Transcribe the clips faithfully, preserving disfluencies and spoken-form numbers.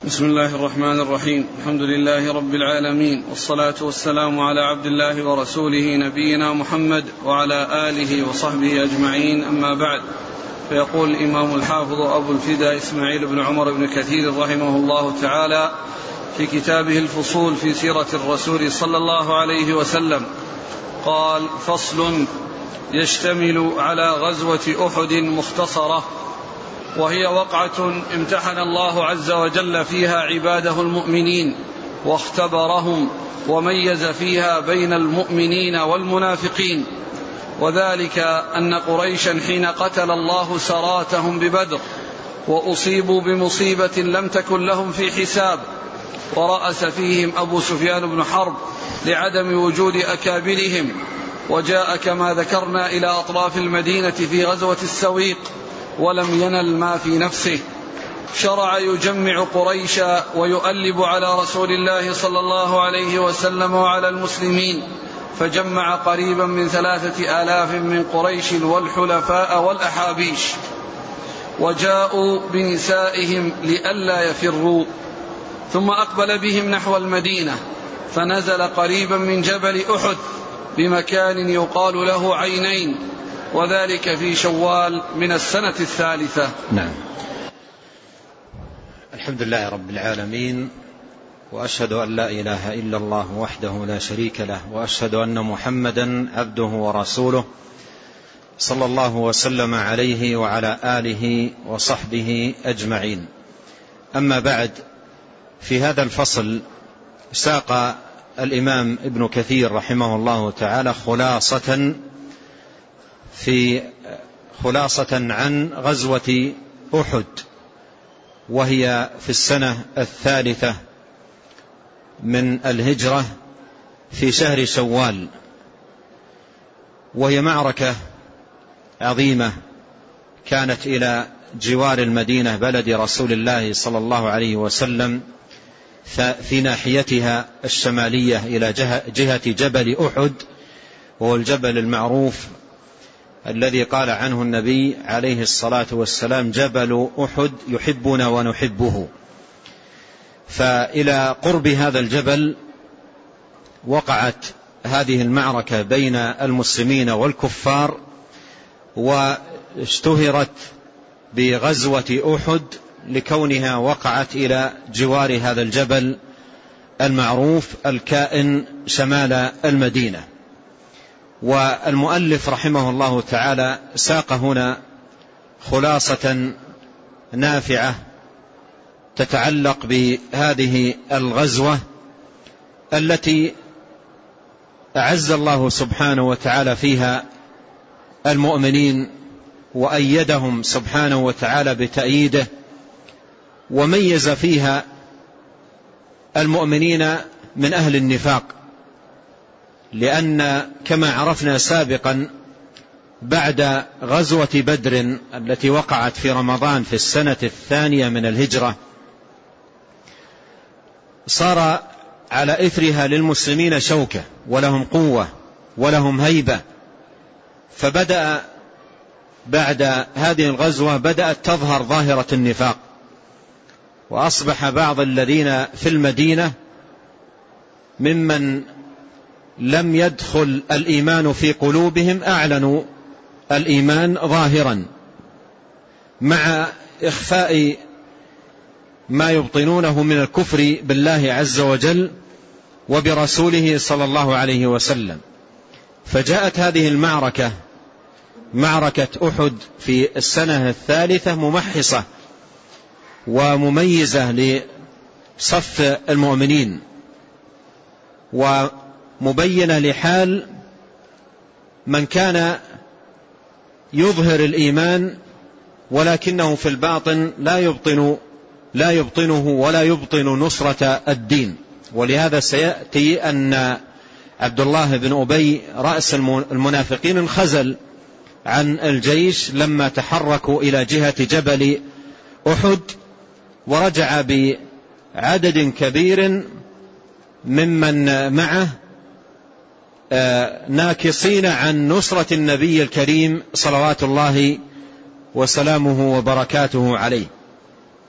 بسم الله الرحمن الرحيم. الحمد لله رب العالمين، والصلاة والسلام على عبد الله ورسوله نبينا محمد وعلى آله وصحبه أجمعين، أما بعد. فيقول الإمام الحافظ أبو الفداء إسماعيل بن عمر بن كثير رحمه الله تعالى في كتابه الفصول في سيرة الرسول صلى الله عليه وسلم قال: فصل يشتمل على غزوة أحد مختصرة، وهي وقعة امتحن الله عز وجل فيها عباده المؤمنين واختبرهم وميز فيها بين المؤمنين والمنافقين، وذلك أن قريشا حين قتل الله سراتهم ببدر وأصيبوا بمصيبة لم تكن لهم في حساب، ورأس فيهم أبو سفيان بن حرب لعدم وجود أكابرهم، وجاء كما ذكرنا إلى أطراف المدينة في غزوة السويق ولم ينل ما في نفسه، شرع يجمع قريشا ويؤلب على رسول الله صلى الله عليه وسلم وعلى المسلمين، فجمع قريبا من ثلاثة آلاف من قريش والحلفاء والأحابيش، وجاءوا بنسائهم لئلا يفروا، ثم أقبل بهم نحو المدينة، فنزل قريبا من جبل أحد بمكان يقال له عينين، وذلك في شوال من السنة الثالثة. نعم. الحمد لله رب العالمين، وأشهد أن لا إله إلا الله وحده لا شريك له، وأشهد أن محمدا عبده ورسوله صلى الله وسلم عليه وعلى آله وصحبه أجمعين. أما بعد، في هذا الفصل ساق الإمام ابن كثير رحمه الله تعالى خلاصة في خلاصة عن غزوة أحد، وهي في السنة الثالثة من الهجرة في شهر شوال، وهي معركة عظيمة كانت إلى جوار المدينة بلد رسول الله صلى الله عليه وسلم، في ناحيتها الشمالية إلى جهة جبل أحد، وهو الجبل المعروف الذي قال عنه النبي عليه الصلاة والسلام: جبل أحد يحبنا ونحبه. فإلى قرب هذا الجبل وقعت هذه المعركة بين المسلمين والكفار، واشتهرت بغزوة أحد لكونها وقعت إلى جوار هذا الجبل المعروف الكائن شمال المدينة. والمؤلف رحمه الله تعالى ساق هنا خلاصة نافعة تتعلق بهذه الغزوة التي أعز الله سبحانه وتعالى فيها المؤمنين وأيدهم سبحانه وتعالى بتأييده، وميز فيها المؤمنين من أهل النفاق، لأن كما عرفنا سابقا بعد غزوة بدر التي وقعت في رمضان في السنة الثانية من الهجرة، صار على إثرها للمسلمين شوكة ولهم قوة ولهم هيبة، فبدأ بعد هذه الغزوة بدأت تظهر ظاهرة النفاق، وأصبح بعض الذين في المدينة ممن لم يدخل الإيمان في قلوبهم أعلنوا الإيمان ظاهرا، مع إخفاء ما يبطنونه من الكفر بالله عز وجل وبرسوله صلى الله عليه وسلم. فجاءت هذه المعركة معركة أحد في السنة الثالثة ممحصة ومميزة لصف المؤمنين، ومبينة لحال من كان يظهر الإيمان ولكنه في الباطن لا يبطن لا يبطنه ولا يبطن نصرة الدين. ولهذا سيأتي أن عبد الله بن أبي رأس المنافقين انخزل عن الجيش لما تحركوا إلى جهة جبل أحد، ورجع بعدد كبير ممن معه ناكصين عن نصرة النبي الكريم صلوات الله وسلامه وبركاته عليه.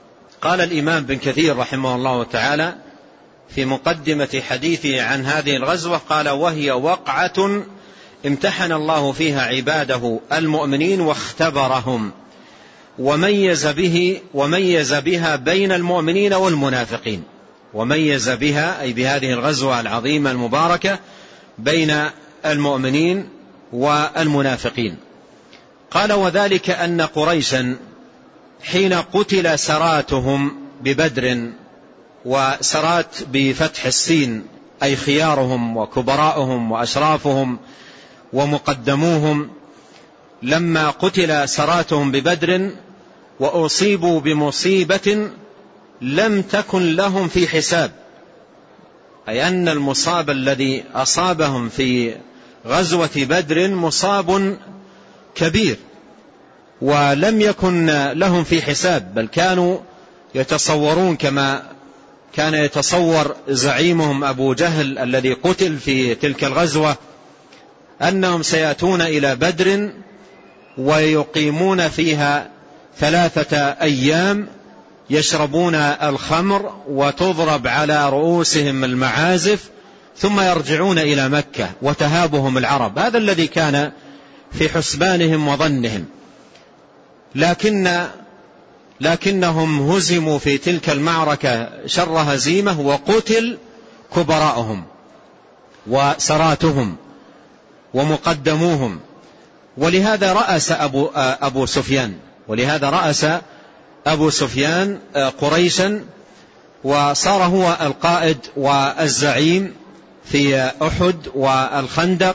قال الإمام بن كثير رحمه الله تعالى في مقدمة حديثه عن هذه الغزوة، قال: وهي وقعة امتحن الله فيها عباده المؤمنين واختبرهم، وميز به وميز بها بين المؤمنين والمنافقين. وميز بها أي بهذه الغزوة العظيمة المباركة بين المؤمنين والمنافقين. قال: وذلك أن قريشا حين قتل سراتهم ببدر، وسرات بفتح السين أي خيارهم وكبراءهم وأشرافهم ومقدموهم، لما قتل سراتهم ببدر وأصيبوا بمصيبة لم تكن لهم في حساب، أي أن المصاب الذي أصابهم في غزوة بدر مصاب كبير ولم يكن لهم في حساب، بل كانوا يتصورون كما كان يتصور زعيمهم أبو جهل الذي قتل في تلك الغزوة أنهم سيأتون إلى بدر ويقيمون فيها ثلاثة أيام يشربون الخمر وتضرب على رؤوسهم المعازف ثم يرجعون إلى مكة وتهابهم العرب. هذا الذي كان في حسبانهم وظنهم، لكن لكنهم هزموا في تلك المعركة شر هزيمة، وقتل كبراءهم وسراتهم ومقدموهم. ولهذا رأس أبو, أبو سفيان ولهذا رأس أبو سفيان قريشا، وصار هو القائد والزعيم في أحد والخندق.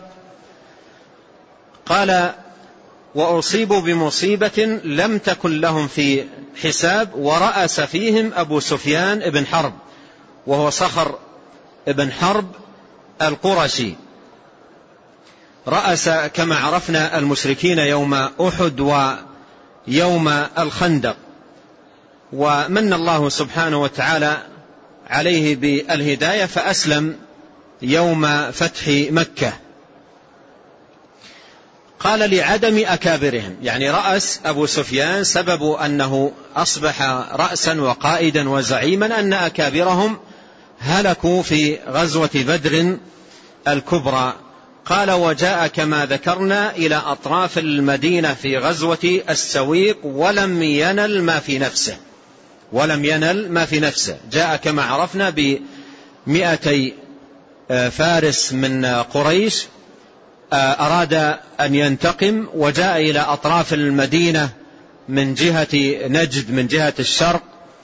قال: وأصيبوا بمصيبة لم تكن لهم في حساب، ورأس فيهم أبو سفيان ابن حرب، وهو صخر ابن حرب القرشي. رأس كما عرفنا المشركين يوم أحد ويوم الخندق، ومن الله سبحانه وتعالى عليه بالهداية فأسلم يوم فتح مكة. قال: لعدم أكابرهم، يعني رأس أبو سفيان سبب أنه أصبح رأسا وقائدا وزعيما أن أكابرهم هلكوا في غزوة بدر الكبرى. قال: وجاء كما ذكرنا إلى أطراف المدينة في غزوة السويق ولم ينل ما في نفسه ولم ينل ما في نفسه جاء كما عرفنا بمئتي فارس من قريش، أراد أن ينتقم، وجاء إلى أطراف المدينة من جهة نجد من جهة الشرق،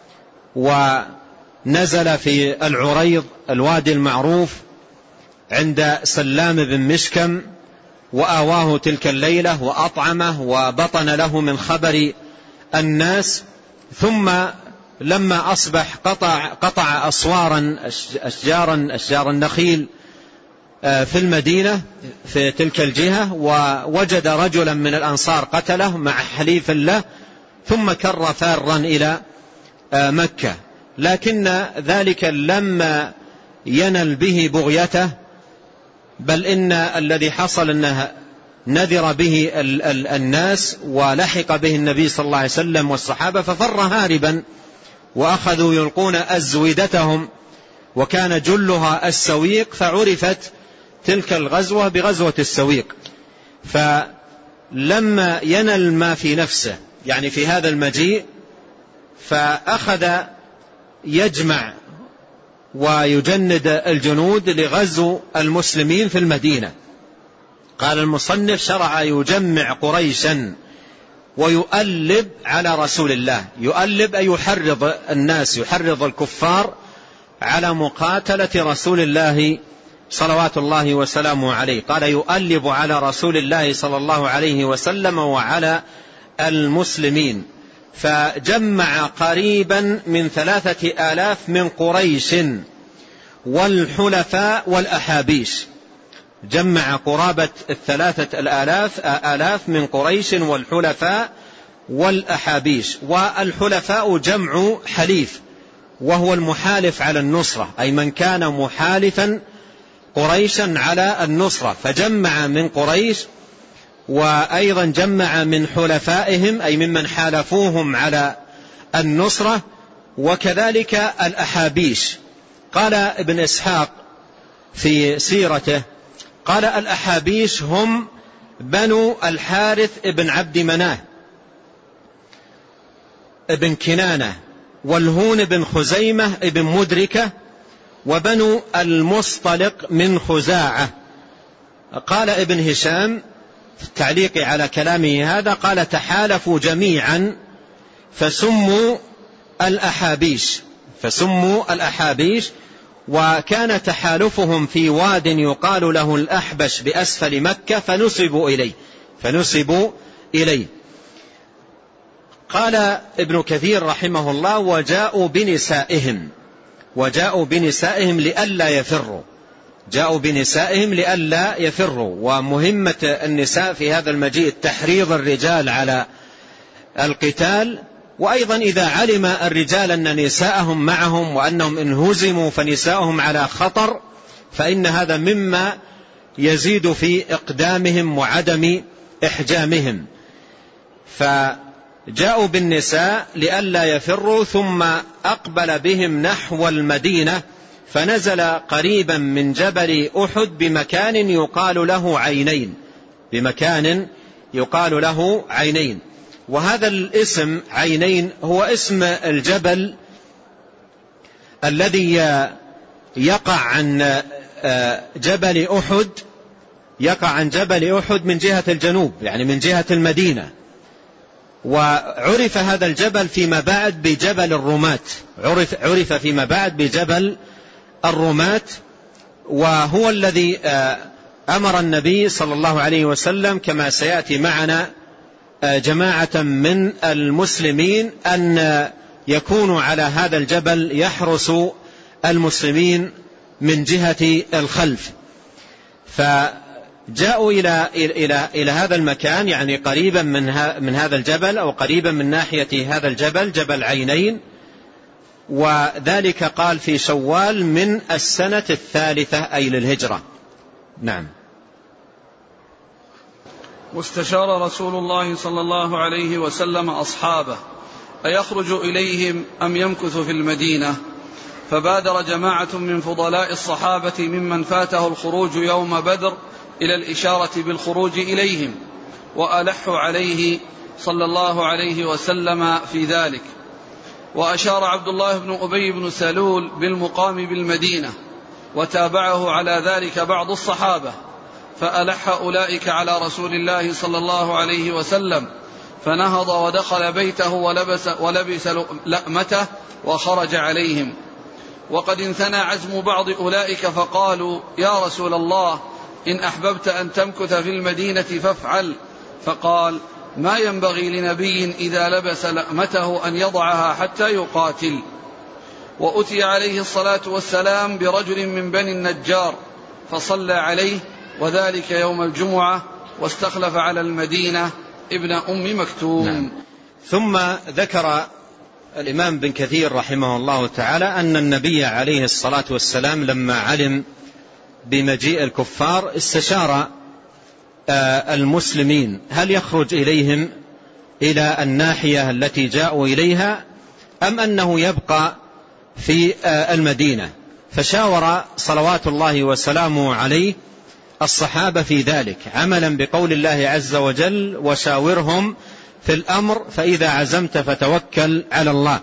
ونزل في العريض الوادي المعروف عند سلام بن مشكم، وآواه تلك الليلة وأطعمه وبطن له من خبر الناس. ثم لما أصبح قطع, قطع أسوارا أشجارا أشجار النخيل في المدينة في تلك الجهة، ووجد رجلا من الأنصار قتله مع حليف له، ثم كر فارا إلى مكة. لكن ذلك لما ينل به بغيته، بل إن الذي حصل أنه نذر به الناس ولحق به النبي صلى الله عليه وسلم والصحابة، ففر هاربا، وأخذوا يلقون أزودتهم، وكان جلها السويق، فعرفت تلك الغزوة بغزوة السويق. فلما ينل ما في نفسه، يعني في هذا المجيء، فأخذ يجمع ويجند الجنود لغزو المسلمين في المدينة. قال المصنف: شرع يجمع قريشا ويؤلب على رسول الله. يؤلب أي يحرض الناس، يحرض الكفار على مقاتلة رسول الله صلوات الله وسلامه عليه. قال: يؤلب على رسول الله صلى الله عليه وسلم وعلى المسلمين. فجمع قريبا من ثلاثة آلاف من قريش والحلفاء والأحابيش، جمع قرابة الثلاثة الآلاف آلاف من قريش والحلفاء والأحابيش. والحلفاء جمع حليف، وهو المحالف على النصرة، أي من كان محالفا قريشا على النصرة، فجمع من قريش، وأيضا جمع من حلفائهم أي ممن حالفوهم على النصرة، وكذلك الأحابيش. قال ابن إسحاق في سيرته قال الأحابيش هم بنو الحارث ابن عبد مناه ابن كنانة، والهون بن خزيمة ابن مدركة، وبنو المصطلق من خزاعة. قال ابن هشام في التعليق على كلامه هذا قال تحالفوا جميعا فسموا الأحابيش فسموا الأحابيش وكان تحالفهم في واد يقال له الأحبش بأسفل مكة فنسبوا إليه فنسبوا إليه. قال ابن كثير رحمه الله وجاءوا بنسائهم وجاءوا بنسائهم لئلا يفروا جاءوا بنسائهم لئلا يفروا. ومهمة النساء في هذا المجيء تحريض الرجال على القتال، وأيضا إذا علم الرجال أن نساءهم معهم وأنهم إن هزموا فنساءهم على خطر فإن هذا مما يزيد في إقدامهم وعدم إحجامهم. فجاءوا بالنساء لئلا يفروا، ثم أقبل بهم نحو المدينة فنزل قريبا من جبل أحد بمكان يقال له عينين بمكان يقال له عينين وهذا الاسم عينين هو اسم الجبل الذي يقع عن جبل أحد يقع عن جبل أحد من جهة الجنوب، يعني من جهة المدينة. وعرف هذا الجبل فيما بعد بجبل الرماة عرف, عرف فيما بعد بجبل الرماة وهو الذي أمر النبي صلى الله عليه وسلم كما سيأتي معنا جماعة من المسلمين أن يكونوا على هذا الجبل يحرس المسلمين من جهة الخلف. فجاءوا إلى, إلى, إلى هذا المكان، يعني قريبا من, من هذا الجبل أو قريبا من ناحية هذا الجبل جبل عينين، وذلك قال في شوال من السنة الثالثة أي للهجرة. نعم. واستشار رسول الله صلى الله عليه وسلم أصحابه أيخرج إليهم أم يمكث في المدينة، فبادر جماعة من فضلاء الصحابة ممن فاته الخروج يوم بدر إلى الإشارة بالخروج إليهم، وألحوا عليه صلى الله عليه وسلم في ذلك. وأشار عبد الله بن أبي بن سلول بالمقام بالمدينة، وتابعه على ذلك بعض الصحابة، فألح أولئك على رسول الله صلى الله عليه وسلم، فنهض ودخل بيته ولبس, ولبس لأمته وخرج عليهم. وقد انثنى عزم بعض أولئك فقالوا يا رسول الله إن أحببت أن تمكث في المدينة فافعل، فقال ما ينبغي لنبي إذا لبس لأمته أن يضعها حتى يقاتل. وأتي عليه الصلاة والسلام برجل من بني النجار فصلى عليه، وذلك يوم الجمعة، واستخلف على المدينة ابن أم مكتوم. نعم. ثم ذكر الإمام بن كثير رحمه الله تعالى أن النبي عليه الصلاة والسلام لما علم بمجيء الكفار استشار المسلمين هل يخرج إليهم إلى الناحية التي جاءوا إليها أم أنه يبقى في المدينة، فشاور صلوات الله وسلامه عليه الصحابة في ذلك عملا بقول الله عز وجل وشاورهم في الأمر فإذا عزمت فتوكل على الله.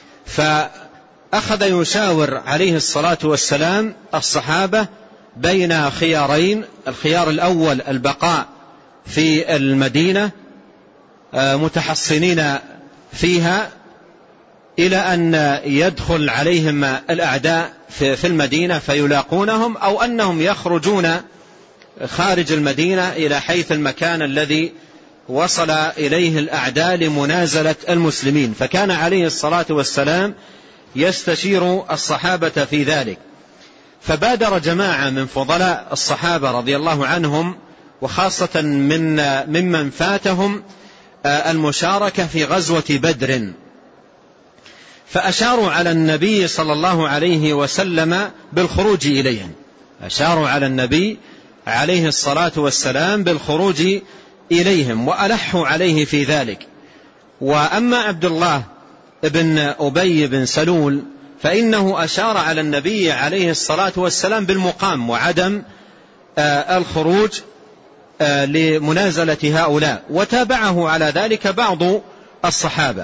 فأخذ يشاور عليه الصلاة والسلام الصحابة بين خيارين، الخيار الأول البقاء في المدينة متحصنين فيها إلى أن يدخل عليهم الأعداء في المدينة فيلاقونهم، أو أنهم يخرجون خارج المدينة إلى حيث المكان الذي وصل إليه الأعداء لمنازلة المسلمين. فكان عليه الصلاة والسلام يستشير الصحابة في ذلك. فبادر جماعة من فضلاء الصحابة رضي الله عنهم وخاصة من ممن فاتهم المشاركة في غزوة بدر، فأشاروا على النبي صلى الله عليه وسلم بالخروج إليهم أشاروا على النبي عليه الصلاة والسلام بالخروج إليهم وألحوا عليه في ذلك. وأما عبد الله ابن أبي بن سلول فإنه أشار على النبي عليه الصلاة والسلام بالمقام وعدم الخروج لمنازلة هؤلاء، وتابعه على ذلك بعض الصحابة.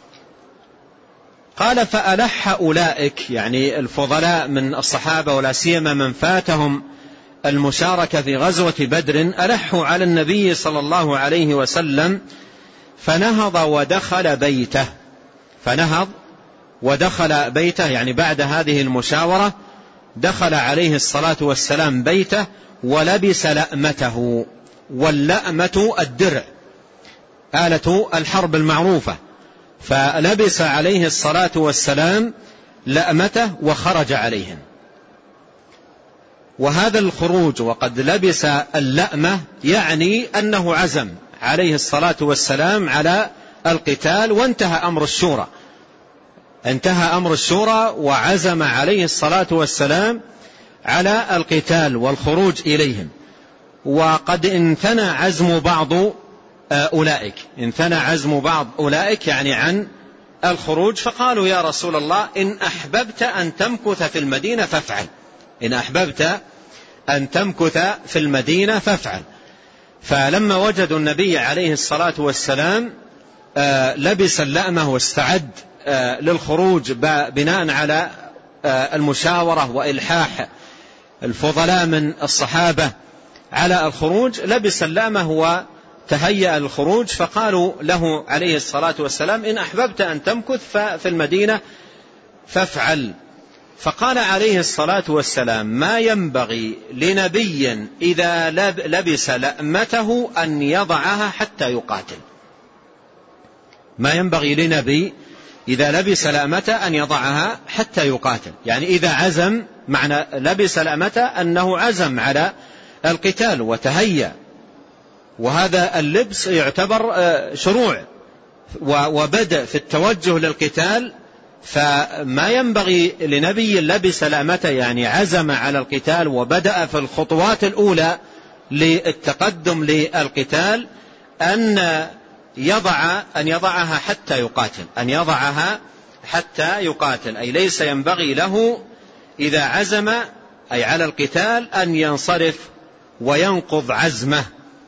قال فألح أولئك، يعني الفضلاء من الصحابة ولا سيما من فاتهم المشاركة في غزوة بدر، ألحوا على النبي صلى الله عليه وسلم فنهض ودخل بيته، فنهض ودخل بيته يعني بعد هذه المشاورة دخل عليه الصلاة والسلام بيته ولبس لأمته، واللأمة الدرع آلة الحرب المعروفة، فلبس عليه الصلاة والسلام لأمته وخرج عليهم. وهذا الخروج وقد لبس اللأمة يعني أنه عزم عليه الصلاة والسلام على القتال، وانتهى أمر الشورى، انتهى أمر الشورى وعزم عليه الصلاة والسلام على القتال والخروج إليهم. وقد انثنى عزم بعض أولئك، انثنى عزم بعض أولئك يعني عن الخروج، فقالوا يا رسول الله إن أحببت أن تمكث في المدينة فافعل، إن أحببت أن تمكث في المدينة فافعل. فلما وجدوا النبي عليه الصلاة والسلام لبس اللأمة واستعد للخروج بناء على المشاورة وإلحاح الفضلاء من الصحابة على الخروج، لبس اللأمة وتهيأ الخروج، فقالوا له عليه الصلاة والسلام إن أحببت أن تمكث في المدينة فافعل. فقال عليه الصلاة والسلام ما ينبغي لنبي إذا لبس لأمته أن يضعها حتى يقاتل، ما ينبغي لنبي إذا لبس لأمته أن يضعها حتى يقاتل، يعني إذا عزم، معنى لبس لأمته أنه عزم على القتال وتهيأ، وهذا اللبس يعتبر شروع وبدء في التوجه للقتال. فما ينبغي لنبي لبس لأمته يعني عزم على القتال وبدأ في الخطوات الأولى للتقدم للقتال أن يضع أن يضعها حتى يقاتل، أن يضعها حتى يقاتل، أي ليس ينبغي له إذا عزم أي على القتال أن ينصرف وينقض عزمه.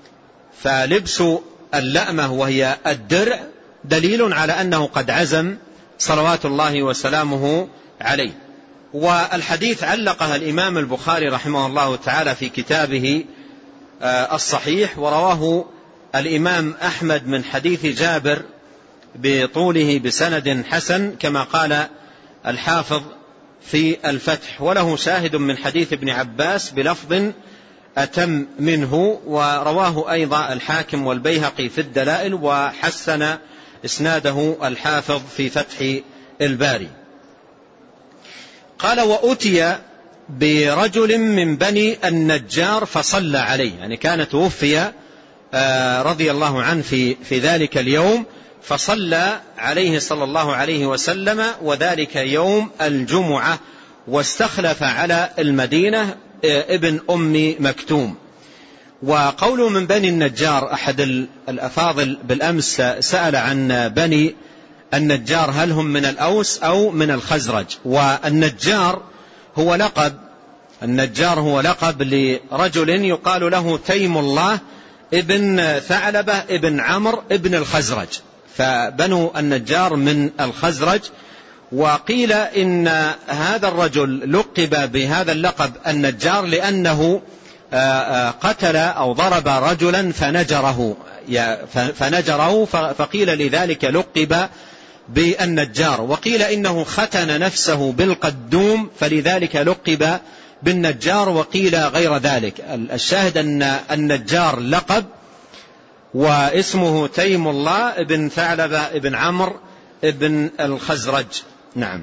فلبس اللأمة وهي الدرع دليل على أنه قد عزم صلوات الله وسلامه عليه. والحديث علقها الإمام البخاري رحمه الله تعالى في كتابه الصحيح، ورواه الإمام أحمد من حديث جابر بطوله بسند حسن كما قال الحافظ في الفتح، وله شاهد من حديث ابن عباس بلفظ أتم منه، ورواه أيضا الحاكم والبيهقي في الدلائل، وحسن إسناده الحافظ في فتح الباري. قال وأتي برجل من بني النجار فصلى عليه، يعني كان توفي رضي الله عنه في, في ذلك اليوم، فصلى عليه صلى الله عليه وسلم، وذلك يوم الجمعة، واستخلف على المدينة ابن أم مكتوم. وقوله من بني النجار، أحد الأفاضل بالأمس سأل عن بني النجار هل هم من الأوس أو من الخزرج، والنجار هو لقب، النجار هو لقب لرجل يقال له تيم الله ابن ثعلبة ابن عمرو ابن الخزرج، فبنو النجار من الخزرج. وقيل إن هذا الرجل لقب بهذا اللقب النجار لأنه قتل أو ضرب رجلا فنجره فنجره فقيل لذلك لقب بالنجار. وقيل إنه ختن نفسه بالقدوم فلذلك لقب بالنجار، وقيل غير ذلك. الشاهد أن النجار لقب، واسمه تيم الله ابن ثعلبة ابن عمرو ابن الخزرج. نعم.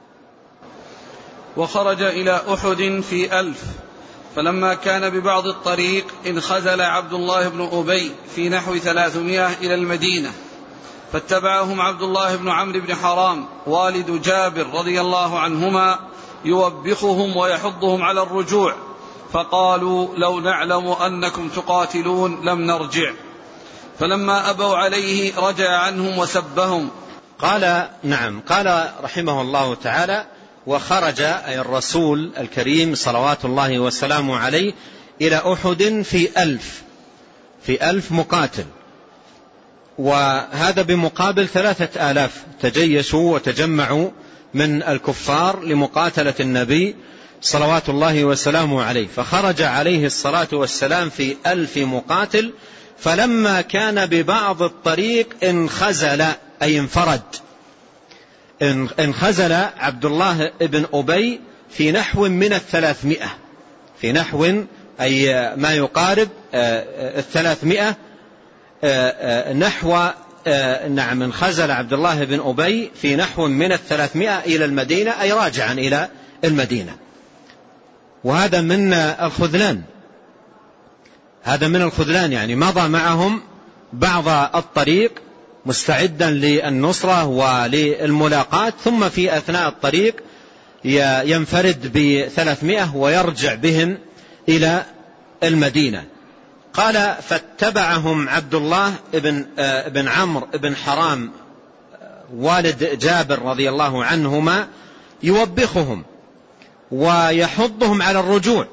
وخرج إلى أحد في ألف، فلما كان ببعض الطريق انخزل عبد الله بن أبي في نحو ثلاثمائة إلى المدينة، فاتبعهم عبد الله بن عمرو بن حرام والد جابر رضي الله عنهما يوبخهم ويحضهم على الرجوع، فقالوا لو نعلم أنكم تقاتلون لم نرجع. فلما أبوا عليه رجع عنهم وسبهم، قال نعم، قال رحمه الله تعالى: وخرج أي الرسول الكريم صلوات الله وسلامه عليه إلى أحد في ألف في ألف مقاتل، وهذا بمقابل ثلاثة آلاف تجيشوا وتجمعوا من الكفار لمقاتلة النبي صلوات الله وسلامه عليه. فخرج عليه الصلاة والسلام في ألف مقاتل، فلما كان ببعض الطريق انخزل أي انفرد، انخزل عبد الله بن أبي في نحو من الثلاثمائة، في نحو أي ما يقارب الثلاثمائة نحو نعم انخزل عبد الله بن أبي في نحو من الثلاثمائة إلى المدينة، أي راجعا إلى المدينة. وهذا من الخذلان، هذا من الخذلان يعني مضى معهم بعض الطريق مستعدا للنصرة وللملاقاة، ثم في أثناء الطريق ينفرد بثلاثمائة ويرجع بهم إلى المدينة. قال: فاتبعهم عبد الله بن, بن عمرو بن حرام والد جابر رضي الله عنهما يوبخهم ويحضهم على الرجوع.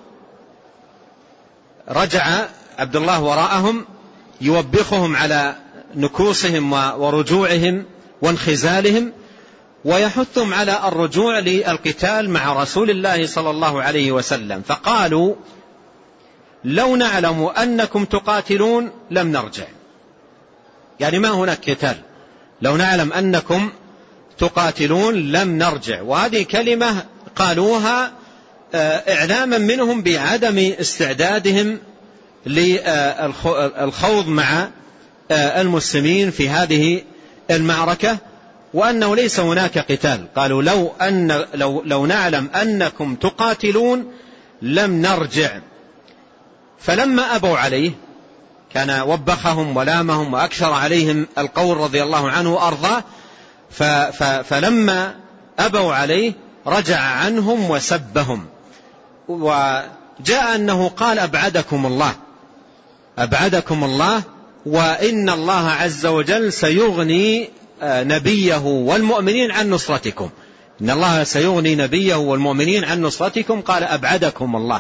رجع عبد الله وراءهم يوبخهم على نكوصهم ورجوعهم وانخزالهم، ويحثهم على الرجوع للقتال مع رسول الله صلى الله عليه وسلم. فقالوا: لو نعلم أنكم تقاتلون لم نرجع، يعني ما هناك قتال، لو نعلم أنكم تقاتلون لم نرجع. وهذه كلمة قالوها إعلاما منهم بعدم استعدادهم للخوض مع المسلمين في هذه المعركة، وأنه ليس هناك قتال. قالوا: لو, أن لو, لو نعلم أنكم تقاتلون لم نرجع. فلما أبوا عليه، كان وبخهم ولامهم وأكثر عليهم القول رضي الله عنه وأرضاه، فلما أبوا عليه رجع عنهم وسبهم، وجاء أنه قال: أبعدكم الله، أبعدكم الله، وإن الله عز وجل سيغني نبيه والمؤمنين عن نصرتكم، إن الله سيغني نبيه والمؤمنين عن نصرتكم. قال: أبعدكم الله.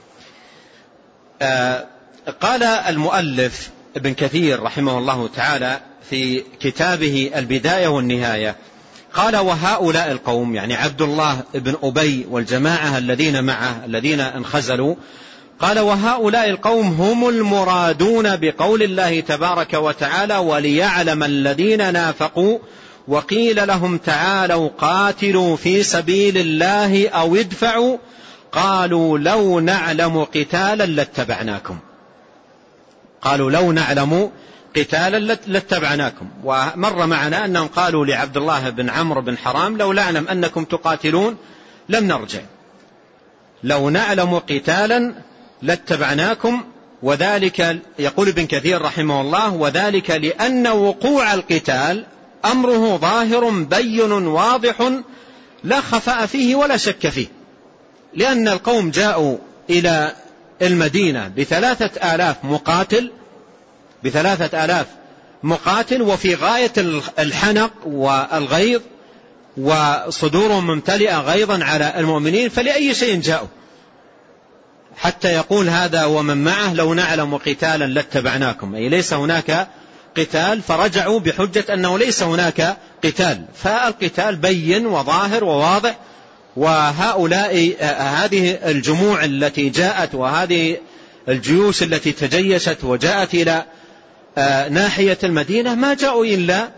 قال المؤلف ابن كثير رحمه الله تعالى في كتابه البداية والنهاية، قال: وهؤلاء القوم، يعني عبد الله بن أبي والجماعة الذين معه الذين انخزلوا، قال: وهؤلاء القوم هم المرادون بقول الله تبارك وتعالى: وليعلم الذين نافقوا وقيل لهم تعالوا قاتلوا في سبيل الله أو ادفعوا قالوا لو نعلم قتالا لاتبعناكم. قالوا لو نعلم قتالا لاتبعناكم. ومر معنا أنهم قالوا لعبد الله بن عمرو بن حرام: لو نعلم أنكم تقاتلون لم نرجع، لو نعلم قتالا لاتبعناكم. وذلك يقول ابن كثير رحمه الله: وذلك لأن وقوع القتال أمره ظاهر بين واضح لا خفاء فيه ولا شك فيه، لأن القوم جاءوا إلى المدينة بثلاثة آلاف مقاتل، بثلاثة آلاف مقاتل، وفي غاية الحنق والغيظ، وصدورهم ممتلئة غيظا على المؤمنين، فلأي شيء جاءوا حتى يقول هذا ومن معه: لو نعلم قتالا لاتبعناكم، أي ليس هناك قتال، فرجعوا بحجة أنه ليس هناك قتال، فالقتال بين وظاهر وواضح. وهؤلاء هذه الجموع التي جاءت وهذه الجيوش التي تجيشت وجاءت إلى ناحية المدينة ما جاءوا إلا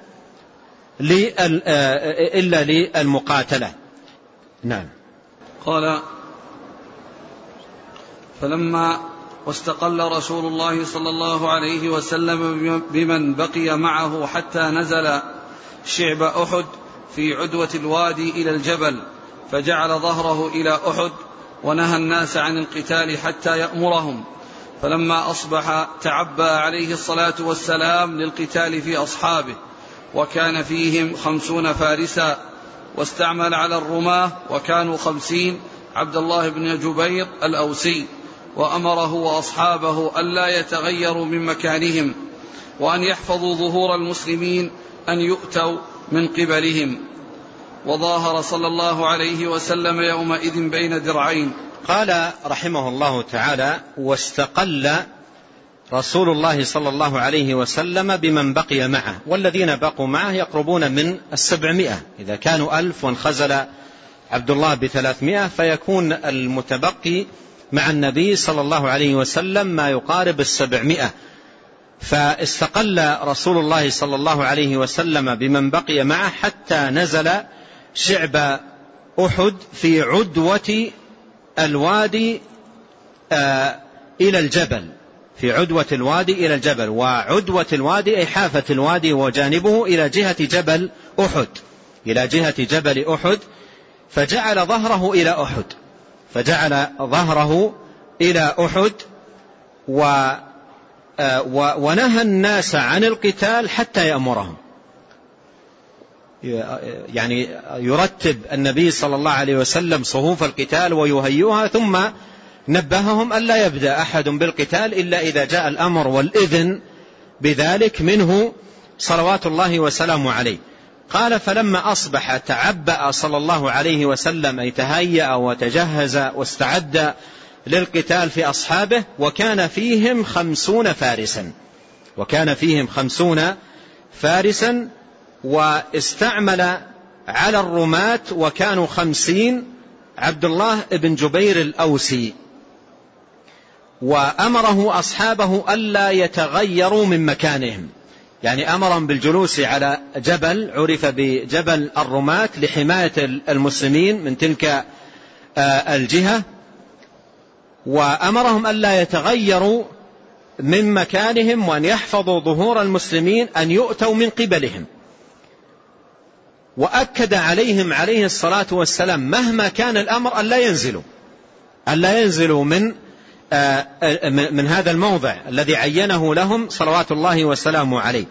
إلا للمقاتلة. نعم. قال: فلما واستقل رسول الله صلى الله عليه وسلم بمن بقي معه حتى نزل شعب أحد في عدوة الوادي إلى الجبل، فجعل ظهره إلى أحد ونهى الناس عن القتال حتى يأمرهم. فلما أصبح تعبى عليه الصلاة والسلام للقتال في أصحابه، وكان فيهم خمسون فارسا، واستعمل على الرماة وكانوا خمسين عبد الله بن جبير الأوسي، وأمره وأصحابه ألا يتغيروا من مكانهم، وأن يحفظوا ظهور المسلمين أن يؤتوا من قبلهم. وظاهر صلى الله عليه وسلم يومئذ بين درعين. قال رحمه الله تعالى: واستقل رسول الله صلى الله عليه وسلم بمن بقي معه، والذين بقوا معه يقربون من السبعمائة. إذا كانوا ألف وانخزل عبد الله بثلاثمائة، فيكون المتبقي مع النبي صلى الله عليه وسلم ما يقارب السبعمائة. فاستقل رسول الله صلى الله عليه وسلم بمن بقي معه حتى نزل شعب أحد في عدوة الوادي آه إلى الجبل، في عدوة الوادي إلى الجبل. وعدوة الوادي أي حافة الوادي وجانبه إلى جهة جبل أحد، إلى جهة جبل أحد. فجعل ظهره إلى أحد، فجعل ظهره إلى أحد و ونهى الناس عن القتال حتى يأمرهم. يعني يرتب النبي صلى الله عليه وسلم صفوف القتال ويهيئها، ثم نبههم ألا يبدأ أحد بالقتال إلا إذا جاء الأمر والإذن بذلك منه صلوات الله وسلامه عليه. قال: فلما أصبح تعبأ صلى الله عليه وسلم، أي تهيأ وتجهز واستعد للقتال في أصحابه، وكان فيهم خمسون فارسا، وكان فيهم خمسون فارسا واستعمل على الرماة وكانوا خمسين عبد الله بن جبير الأوسي، وأمره أصحابه ألا يتغيروا من مكانهم، يعني أمرهم بالجلوس على جبل عرف بجبل الرماة لحماية المسلمين من تلك الجهة، وأمرهم ألا يتغيروا من مكانهم وأن يحفظوا ظهور المسلمين أن يؤتوا من قبلهم. وأكد عليهم عليه الصلاة والسلام مهما كان الأمر ألا ينزلوا ألا ينزلوا من من هذا الموضع الذي عينه لهم صلوات الله وسلامه عليه.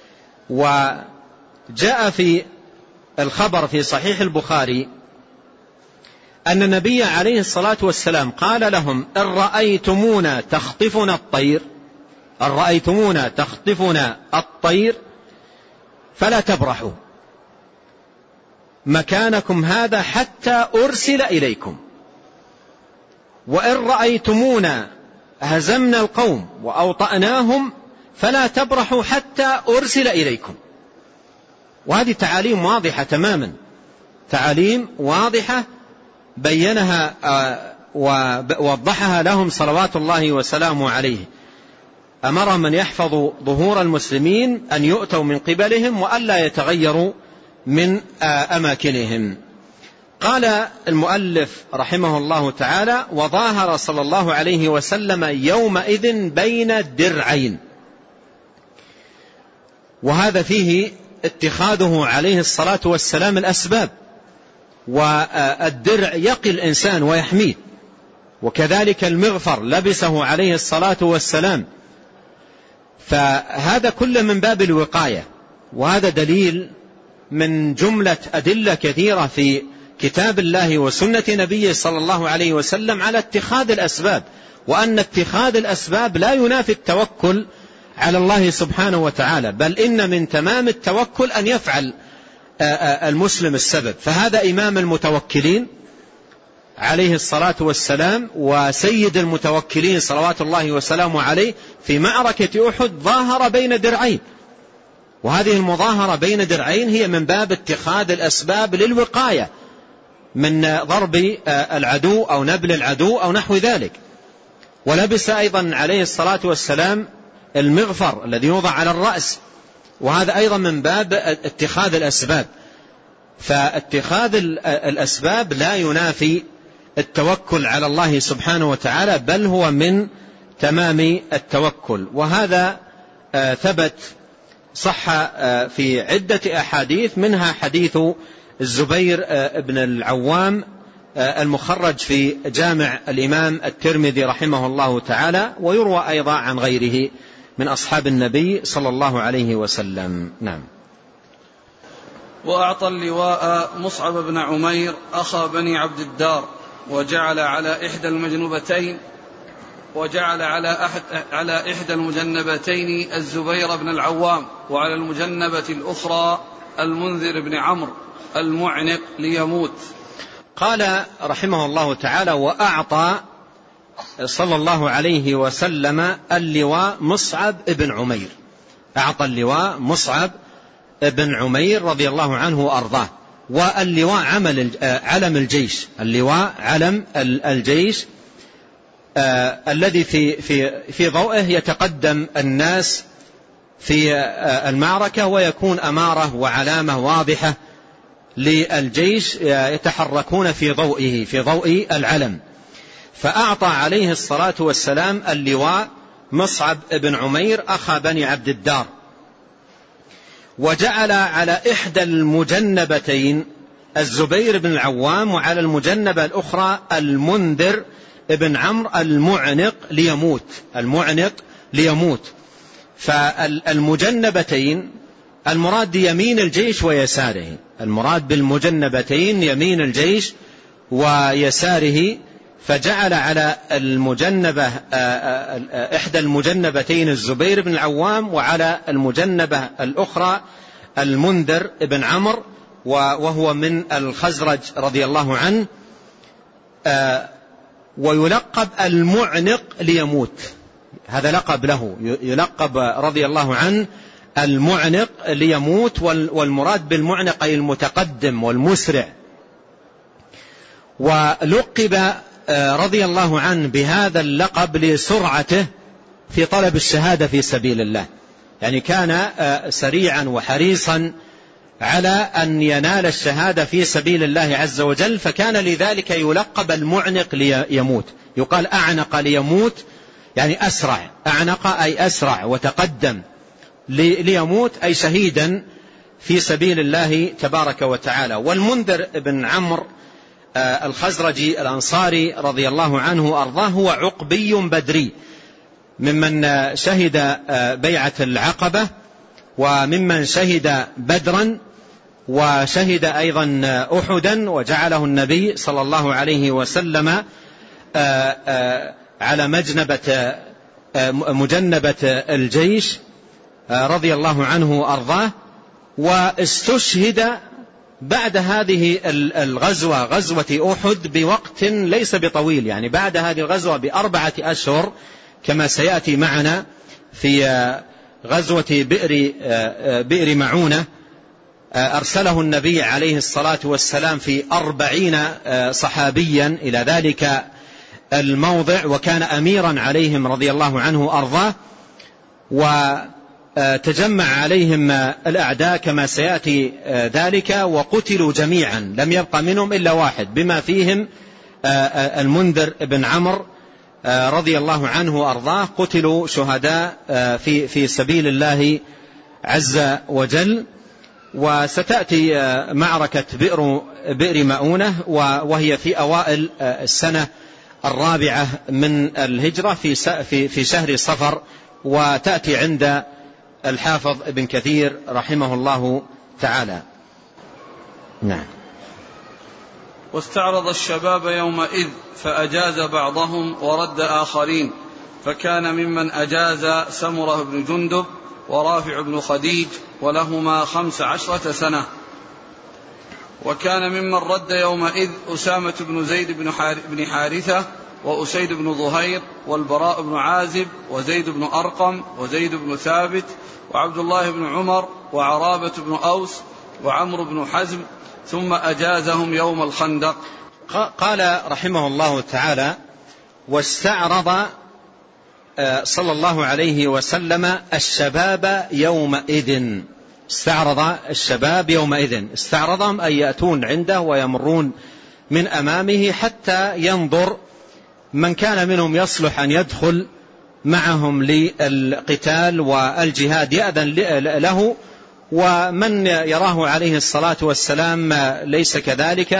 وجاء في الخبر في صحيح البخاري أن النبي عليه الصلاة والسلام قال لهم: إن رأيتمونا تخطفنا الطير إن رأيتمونا تخطفنا الطير فلا تبرحوا مكانكم هذا حتى أرسل إليكم، وإن رأيتمونا هزمنا القوم وأوطأناهم فلا تبرحوا حتى أرسل إليكم. وهذه تعاليم واضحة تماما، تعاليم واضحة بينها ووضحها لهم صلوات الله وسلامه عليه. أمرهم أن يحفظوا ظهور المسلمين أن يؤتوا من قبلهم وألا يتغيروا من أماكنهم. قال المؤلف رحمه الله تعالى: وظاهر صلى الله عليه وسلم يومئذ بين الدرعين. وهذا فيه اتخاذه عليه الصلاة والسلام الأسباب، والدرع يقي الإنسان ويحميه، وكذلك المغفر لبسه عليه الصلاة والسلام. فهذا كله من باب الوقاية، وهذا دليل من جملة أدلة كثيرة في كتاب الله وسنة نبيه صلى الله عليه وسلم على اتخاذ الأسباب، وأن اتخاذ الأسباب لا ينافي التوكل على الله سبحانه وتعالى، بل إن من تمام التوكل أن يفعل المسلم السبب. فهذا إمام المتوكلين عليه الصلاة والسلام وسيد المتوكلين صلوات الله وسلامه عليه في معركة أحد ظاهر بين درعين، وهذه المظاهرة بين درعين هي من باب اتخاذ الأسباب للوقاية من ضرب العدو أو نبل العدو أو نحو ذلك. ولبس أيضا عليه الصلاة والسلام المغفر الذي يوضع على الرأس، وهذا أيضا من باب اتخاذ الأسباب. فاتخاذ الأسباب لا ينافي التوكل على الله سبحانه وتعالى، بل هو من تمام التوكل. وهذا ثبت صح في عدة أحاديث، منها حديث الزبير بن العوام المخرج في جامع الإمام الترمذي رحمه الله تعالى، ويروى أيضا عن غيره من أصحاب النبي صلى الله عليه وسلم. نعم. وأعطى اللواء مصعب بن عمير أخا بني عبد الدار، وجعل على إحدى المجنبتين وجعل على أحد على إحدى المجنبتين الزبير بن العوام، وعلى المجنبة الأخرى المنذر بن عمرو المعنق ليموت. قال رحمه الله تعالى: وأعطى صلى الله عليه وسلم اللواء مصعب بن عمير، أعطى اللواء مصعب بن عمير رضي الله عنه وأرضاه. واللواء عمل علم الجيش، اللواء علم الجيش آه الذي في في في ضوئه يتقدم الناس في آه المعركة، ويكون أمارة وعلامة واضحة للجيش يتحركون في ضوئه، في ضوء العلم. فأعطى عليه الصلاة والسلام اللواء مصعب بن عمير أخا بني عبد الدار، وجعل على إحدى المجنبتين الزبير بن العوام، وعلى المجنبة الأخرى المنذر بن عمرو المعنق ليموت، المعنق ليموت. فالمجنبتين المراد يمين الجيش ويساره، المراد بالمجنبتين يمين الجيش ويساره. فجعل على المجنبة إحدى المجنبتين الزبير بن العوام، وعلى المجنبة الأخرى المنذر بن عمرو، وهو من الخزرج رضي الله عنه، ويلقب المعنق ليموت، هذا لقب له، يلقب رضي الله عنه المعنق ليموت. والمراد بالمعنق أي المتقدم والمسرع. ولقب رضي الله عنه بهذا اللقب لسرعته في طلب الشهادة في سبيل الله، يعني كان سريعا وحريصا على أن ينال الشهادة في سبيل الله عز وجل، فكان لذلك يلقب المعنق ليموت. يقال أعنق ليموت يعني أسرع، أعنق أي أسرع وتقدم، ليموت أي شهيدا في سبيل الله تبارك وتعالى. والمنذر بن عمرو الخزرجي الأنصاري رضي الله عنه وأرضاه هو عقبي بدري، ممن شهد بيعة العقبة، وممن شهد بدرا، وشهد أيضا أحدا، وجعله النبي صلى الله عليه وسلم على مجنبة مجنبة الجيش رضي الله عنه وأرضاه. واستشهد بعد هذه الغزوة، غزوة أحد، بوقت ليس بطويل، يعني بعد هذه الغزوة بأربعة أشهر، كما سيأتي معنا في غزوة بئر, بئر معونة. أرسله النبي عليه الصلاة والسلام في أربعين صحابيا إلى ذلك الموضع، وكان أميرا عليهم رضي الله عنه وأرضاه. وتجمع عليهم الأعداء كما سيأتي ذلك، وقتلوا جميعا، لم يبقى منهم إلا واحد، بما فيهم المنذر بن عمرو رضي الله عنه وأرضاه، قتلوا شهداء في في سبيل الله عز وجل. وستأتي معركة بئر بئر مؤونة، وهي في أوائل السنة الرابعة من الهجرة في في في شهر صفر، وتأتي عند الحافظ ابن كثير رحمه الله تعالى. نعم. واستعرض الشباب يومئذ فأجاز بعضهم ورد آخرين، فكان ممن أجاز سمرة بن جندب ورافع بن خديج، ولهما خمس عشرة سنة. وكان ممن رد يومئذ أسامة بن زيد بن حارثة، وأسيد بن ظهير، والبراء بن عازب، وزيد بن أرقم، وزيد بن ثابت، وعبد الله بن عمر، وعرابة بن أوس، وعمرو بن حزم، ثم أجازهم يوم الخندق. قال رحمه الله تعالى: واستعرض صلى الله عليه وسلم الشباب يومئذ. استعرض الشباب يومئذ، استعرضهم أن يأتون عنده ويمرون من أمامه حتى ينظر من كان منهم يصلح أن يدخل معهم للقتال والجهاد يأذن له، ومن يراه عليه الصلاة والسلام ليس كذلك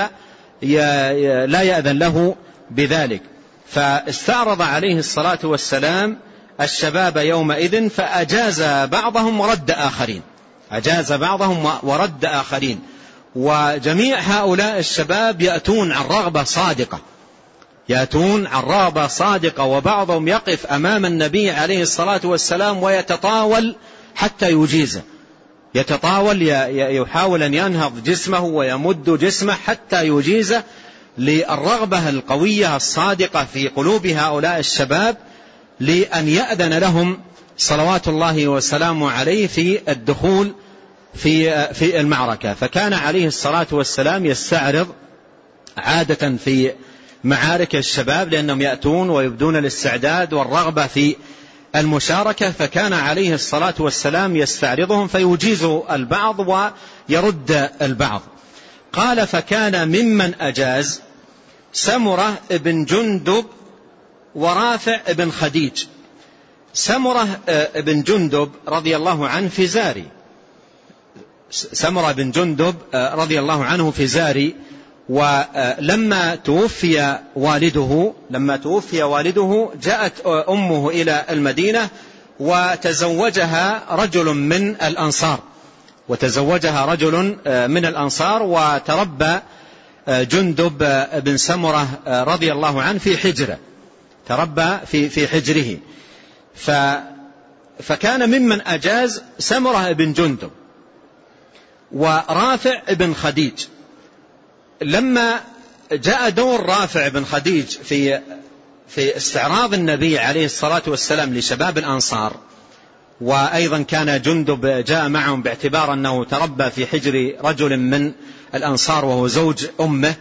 لا يأذن له بذلك. فاستعرض عليه الصلاة والسلام الشباب يومئذ فأجاز بعضهم ورد آخرين، أجاز بعضهم ورد آخرين. وجميع هؤلاء الشباب يأتون عن رغبة صادقة، يأتون عن رغبة صادقة، وبعضهم يقف أمام النبي عليه الصلاة والسلام ويتطاول حتى يجيزه، يتطاول، يحاول أن ينهض جسمه ويمد جسمه حتى يجيزه للرغبة القوية الصادقة في قلوب هؤلاء الشباب لأن يأذن لهم صلوات الله وسلامه عليه في الدخول في في المعركة. فكان عليه الصلاة والسلام يستعرض عادة في معارك الشباب لأنهم يأتون ويبدون الاستعداد والرغبة في المشاركة، فكان عليه الصلاة والسلام يستعرضهم فيجيز البعض ويرد البعض. قال: فكان ممن أجاز سمرة بن جندب ورافع بن خديج. سمرة بن جندب رضي الله عنه فزاري، سمرة بن جندب رضي الله عنه فزاري، ولما توفي والده لما توفي والده جاءت أمه إلى المدينة وتزوجها رجل من الأنصار وتزوجها رجل من الأنصار وتربى جندب بن سمرة رضي الله عنه في حجره، تربى في في حجره. فكان ممن أجاز سمرة بن جندب ورافع بن خديج. لما جاء دور رافع بن خديج في في استعراض النبي عليه الصلاة والسلام لشباب الأنصار، وأيضا كان جندب جاء معهم باعتبار أنه تربى في حجر رجل من الأنصار وهو زوج أمه،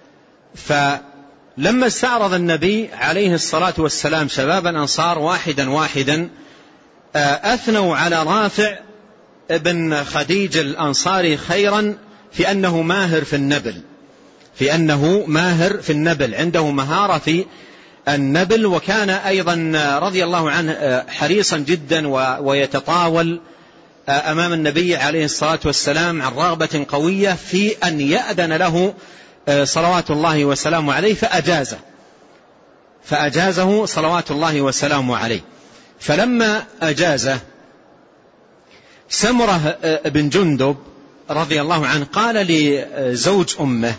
فلما استعرض النبي عليه الصلاة والسلام شباب الأنصار واحدا واحدا أثنوا على رافع بن خديج الأنصاري خيرا في أنه ماهر في النبل في أنه ماهر في النبل عنده مهارة في النبل، وكان أيضا رضي الله عنه حريصا جدا ويتطاول أمام النبي عليه الصلاة والسلام عن رغبة قوية في أن يأذن له صلوات الله وسلامه عليه، فأجازه فأجازه صلوات الله وسلامه عليه. فلما أجازه سمرة بن جندب رضي الله عنه قال لزوج أمه: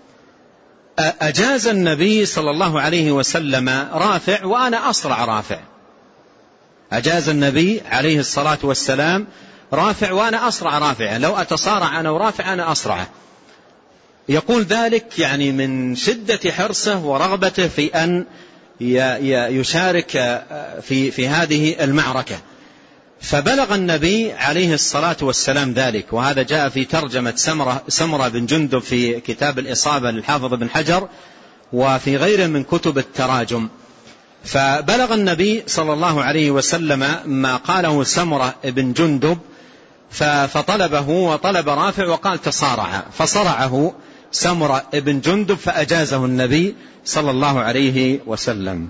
أجاز النبي صلى الله عليه وسلم رافع وأنا أصرع رافع أجاز النبي عليه الصلاة والسلام رافع وأنا أصرع رافع، لو أتصارع أنا ورافع أنا أصرعه. يقول ذلك يعني من شدة حرصه ورغبته في أن يشارك في في هذه المعركة. فبلغ النبي عليه الصلاة والسلام ذلك، وهذا جاء في ترجمة سمرة, سمرة بن جندب في كتاب الإصابة للحافظ بن حجر وفي غيره من كتب التراجم. فبلغ النبي صلى الله عليه وسلم ما قاله سمرة بن جندب فطلبه وطلب رافع وقال تصارع، فصرعه سمرة بن جندب فأجازه النبي صلى الله عليه وسلم.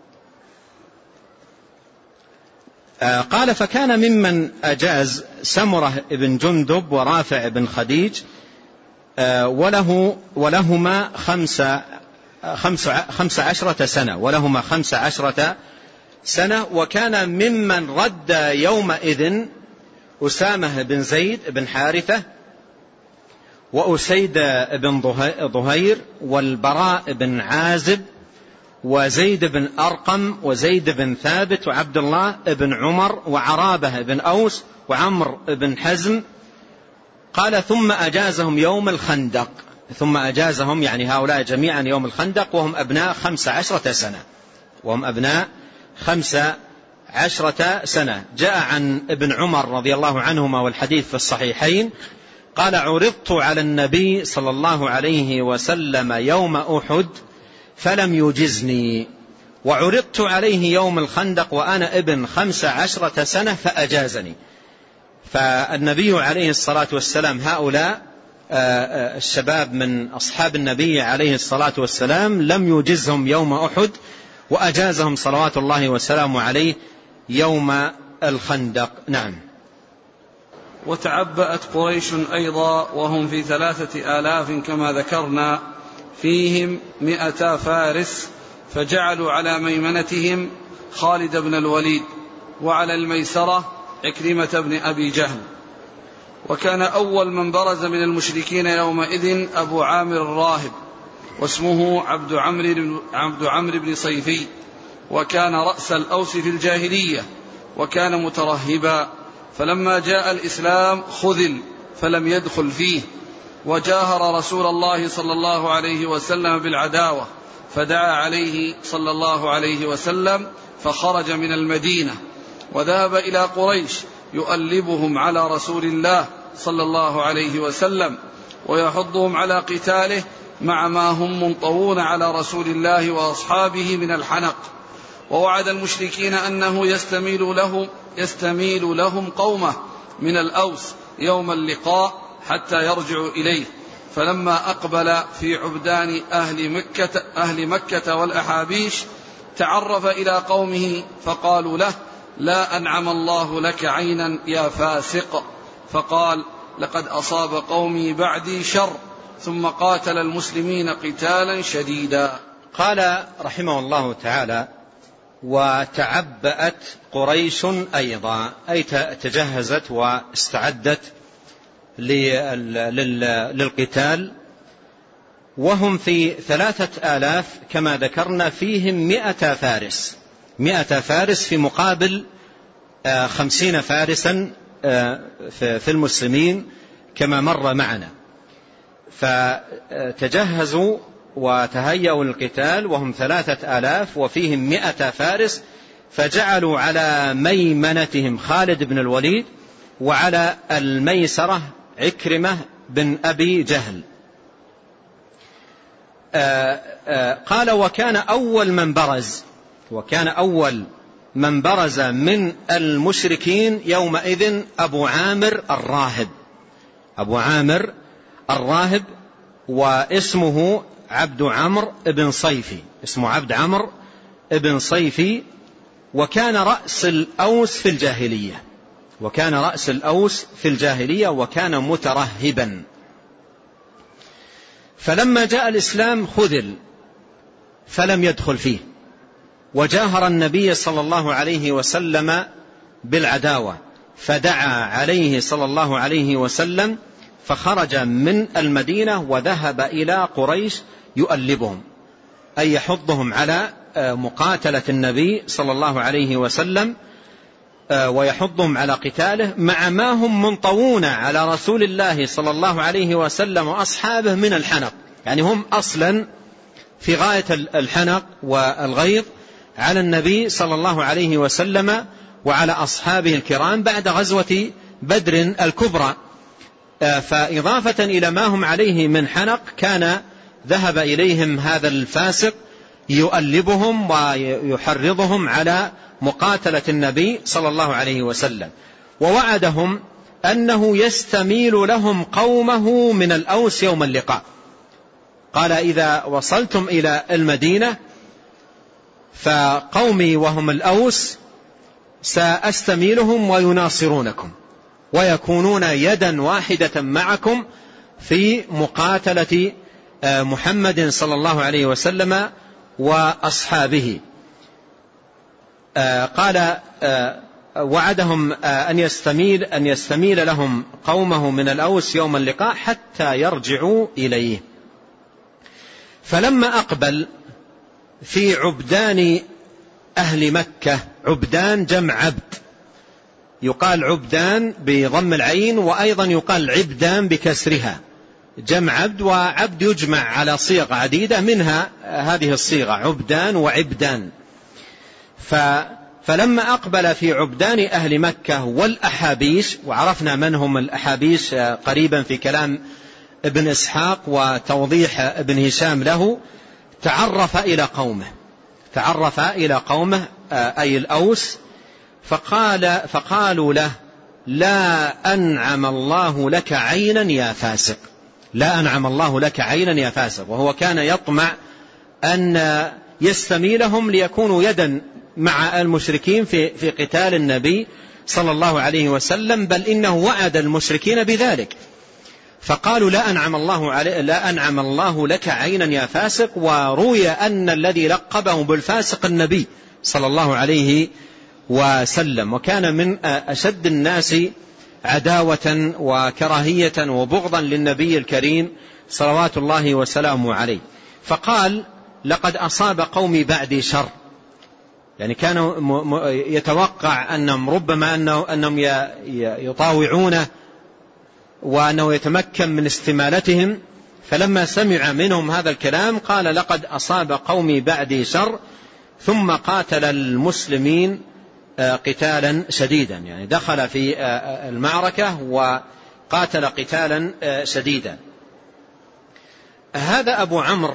قال: فكان ممن أجاز سمرة بن جندب ورافع بن خديج وله ولهما خمسة خمس خمس عشرة سنة ولهما خمس عشرة سنة وكان ممن رد يومئذ أسامة بن زيد بن حارثة وأسيد بن ظهير والبراء بن عازب وزيد بن أرقم وزيد بن ثابت وعبد الله بن عمر وعرابة بن أوس وعمر بن حزم. قال: ثم أجازهم يوم الخندق ثم أجازهم يعني هؤلاء جميعا يوم الخندق وهم أبناء خمس عشرة سنة وهم أبناء خمس عشرة سنة. جاء عن ابن عمر رضي الله عنهما والحديث في الصحيحين قال: عرضت على النبي صلى الله عليه وسلم يوم أحد فلم يجزني، وعرضت عليه يوم الخندق وأنا ابن خمس عشرة سنة فأجازني. فالنبي عليه الصلاة والسلام هؤلاء الشباب من أصحاب النبي عليه الصلاة والسلام لم يجزهم يوم أحد وأجازهم صلوات الله وسلامه عليه يوم الخندق. نعم. وتعبأت قريش أيضا وهم في ثلاثة آلاف كما ذكرنا، فيهم مئتا فارس، فجعلوا على ميمنتهم خالد بن الوليد وعلى الميسرة عكرمة بن أبي جهل. وكان أول من برز من المشركين يومئذ أبو عامر الراهب واسمه عبد عمرو عبد عمرو بن صيفي، وكان رأس الأوس في الجاهلية وكان مترهبا، فلما جاء الإسلام خذل فلم يدخل فيه، وجاهر رسول الله صلى الله عليه وسلم بالعداوة، فدعا عليه صلى الله عليه وسلم فخرج من المدينة وذهب إلى قريش يؤلبهم على رسول الله صلى الله عليه وسلم ويحضهم على قتاله، مع ما هم منطوون على رسول الله وأصحابه من الحنق. ووعد المشركين أنه يستميل لهم, يستميل لهم قومه من الأوس يوم اللقاء حتى يرجعوا إليه. فلما أقبل في عبدان أهل مكة, أهل مكة والأحابيش تعرف إلى قومه فقالوا له: لا أنعم الله لك عينا يا فاسق. فقال: لقد أصاب قومي بعدي شر. ثم قاتل المسلمين قتالا شديدا. قال رحمه الله تعالى: وتعبأت قريش أيضا، أي تجهزت واستعدت للقتال، وهم في ثلاثة آلاف كما ذكرنا، فيهم مئة فارس، مئة فارس في مقابل خمسين فارسا في المسلمين كما مر معنا. فتجهزوا وتهيأوا للقتال وهم ثلاثة آلاف وفيهم مئة فارس، فجعلوا على ميمنتهم خالد بن الوليد وعلى الميسرة عكرمة بن أبي جهل. آآ آآ قال: وكان أول من برز وكان أول من برز من المشركين يومئذ أبو عامر الراهب أبو عامر الراهب واسمه عبد عمرو بن صيفي اسمه عبد عمرو بن صيفي وكان رأس الأوس في الجاهلية وكان رأس الأوس في الجاهلية وكان مترهبا. فلما جاء الإسلام خذل فلم يدخل فيه، وجاهر النبي صلى الله عليه وسلم بالعداوة، فدعا عليه صلى الله عليه وسلم فخرج من المدينة وذهب إلى قريش يؤلبهم، أي يحضهم على مقاتلة النبي صلى الله عليه وسلم ويحضهم على قتاله، مع ما هم منطوون على رسول الله صلى الله عليه وسلم وأصحابه من الحنق، يعني هم أصلا في غاية الحنق والغيظ على النبي صلى الله عليه وسلم وعلى أصحابه الكرام بعد غزوة بدر الكبرى. فإضافة إلى ما هم عليه من حنق كان ذهب إليهم هذا الفاسق يؤلبهم ويحرضهم على مقاتلة النبي صلى الله عليه وسلم، ووعدهم أنه يستميل لهم قومه من الأوس يوم اللقاء. قال: إذا وصلتم إلى المدينة فقومي وهم الأوس سأستميلهم ويناصرونكم ويكونون يدا واحدة معكم في مقاتلة محمد صلى الله عليه وسلم وأصحابه. قال: وعدهم أن يستميل, أن يستميل لهم قومه من الأوس يوم اللقاء حتى يرجعوا إليه. فلما أقبل في عبدان أهل مكة، عبدان جمع عبد، يقال عبدان بضم العين وأيضا يقال عبدان بكسرها، جمع عبد، وعبد يجمع على صيغ عديدة منها هذه الصيغة عبدان وعبدان. فلما أقبل في عبدان أهل مكة والأحابيش، وعرفنا من هم الأحابيش قريبا في كلام ابن إسحاق وتوضيح ابن هشام له، تعرف إلى قومه تعرف إلى قومه أي الأوس، فقال فقالوا له: لا أنعم الله لك عينا يا فاسق، لا أنعم الله لك عينا يا فاسق. وهو كان يطمع أن يستميلهم ليكونوا يدا مع المشركين في في قتال النبي صلى الله عليه وسلم، بل إنه وعد المشركين بذلك. فقالوا: لا أنعم الله عليه لا أنعم الله لك عينا يا فاسق. وروي أن الذي لقبه بالفاسق النبي صلى الله عليه وسلم، وكان من أشد الناس عداوة وكراهية وبغضا للنبي الكريم صلوات الله وسلامه عليه. فقال: لقد أصاب قومي بعدي شر، يعني كانوا يتوقع أنهم ربما أنهم يطاوعونه وأنه يتمكن من استمالتهم، فلما سمع منهم هذا الكلام قال لقد أصاب قومي بعدي شر، ثم قاتل المسلمين قتالا شديدا، يعني دخل في المعركة وقاتل قتالا شديدا. هذا أبو عمرو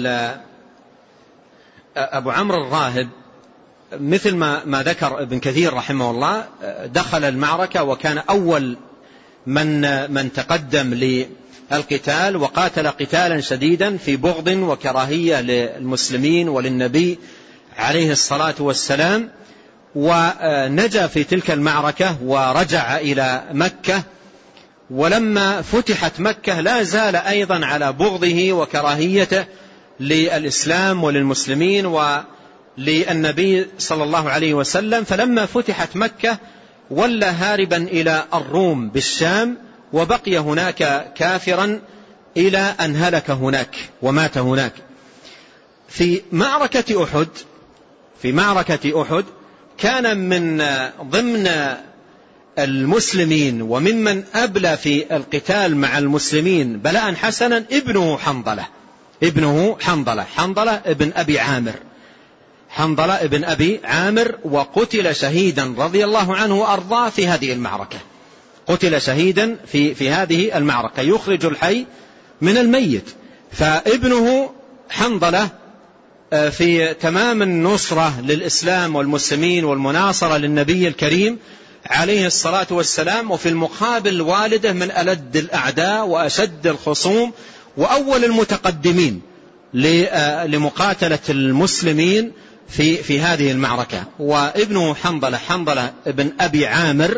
أبو عمرو الراهب مثل ما ما ذكر ابن كثير رحمه الله، دخل المعركة وكان أول من من تقدم للقتال، وقاتل قتالا شديدا في بغض وكراهية للمسلمين وللنبي عليه الصلاة والسلام، ونجا في تلك المعركة ورجع إلى مكة. ولما فتحت مكة لا زال أيضا على بغضه وكراهيته للإسلام وللمسلمين وللنبي صلى الله عليه وسلم، فلما فتحت مكة ولى هاربا إلى الروم بالشام، وبقي هناك كافرا إلى أن هلك هناك ومات هناك. في معركة أحد في معركة أحد كان من ضمن المسلمين وممن أبلى في القتال مع المسلمين بلاء حسنا ابنه حنظلة ابنه حنظلة حنظلة ابن أبي عامر حنظلة ابن أبي عامر وقتل شهيدا رضي الله عنه وأرضاه في هذه المعركة. قتل شهيدا في في هذه المعركة، يخرج الحي من الميت. فابنه حنظلة في تمام النصرة للإسلام والمسلمين والمناصرة للنبي الكريم عليه الصلاة والسلام، وفي المقابل والده من ألد الأعداء وأشد الخصوم وأول المتقدمين لمقاتلة المسلمين في في هذه المعركة. وابنه حنظلة حنظلة ابن أبي عامر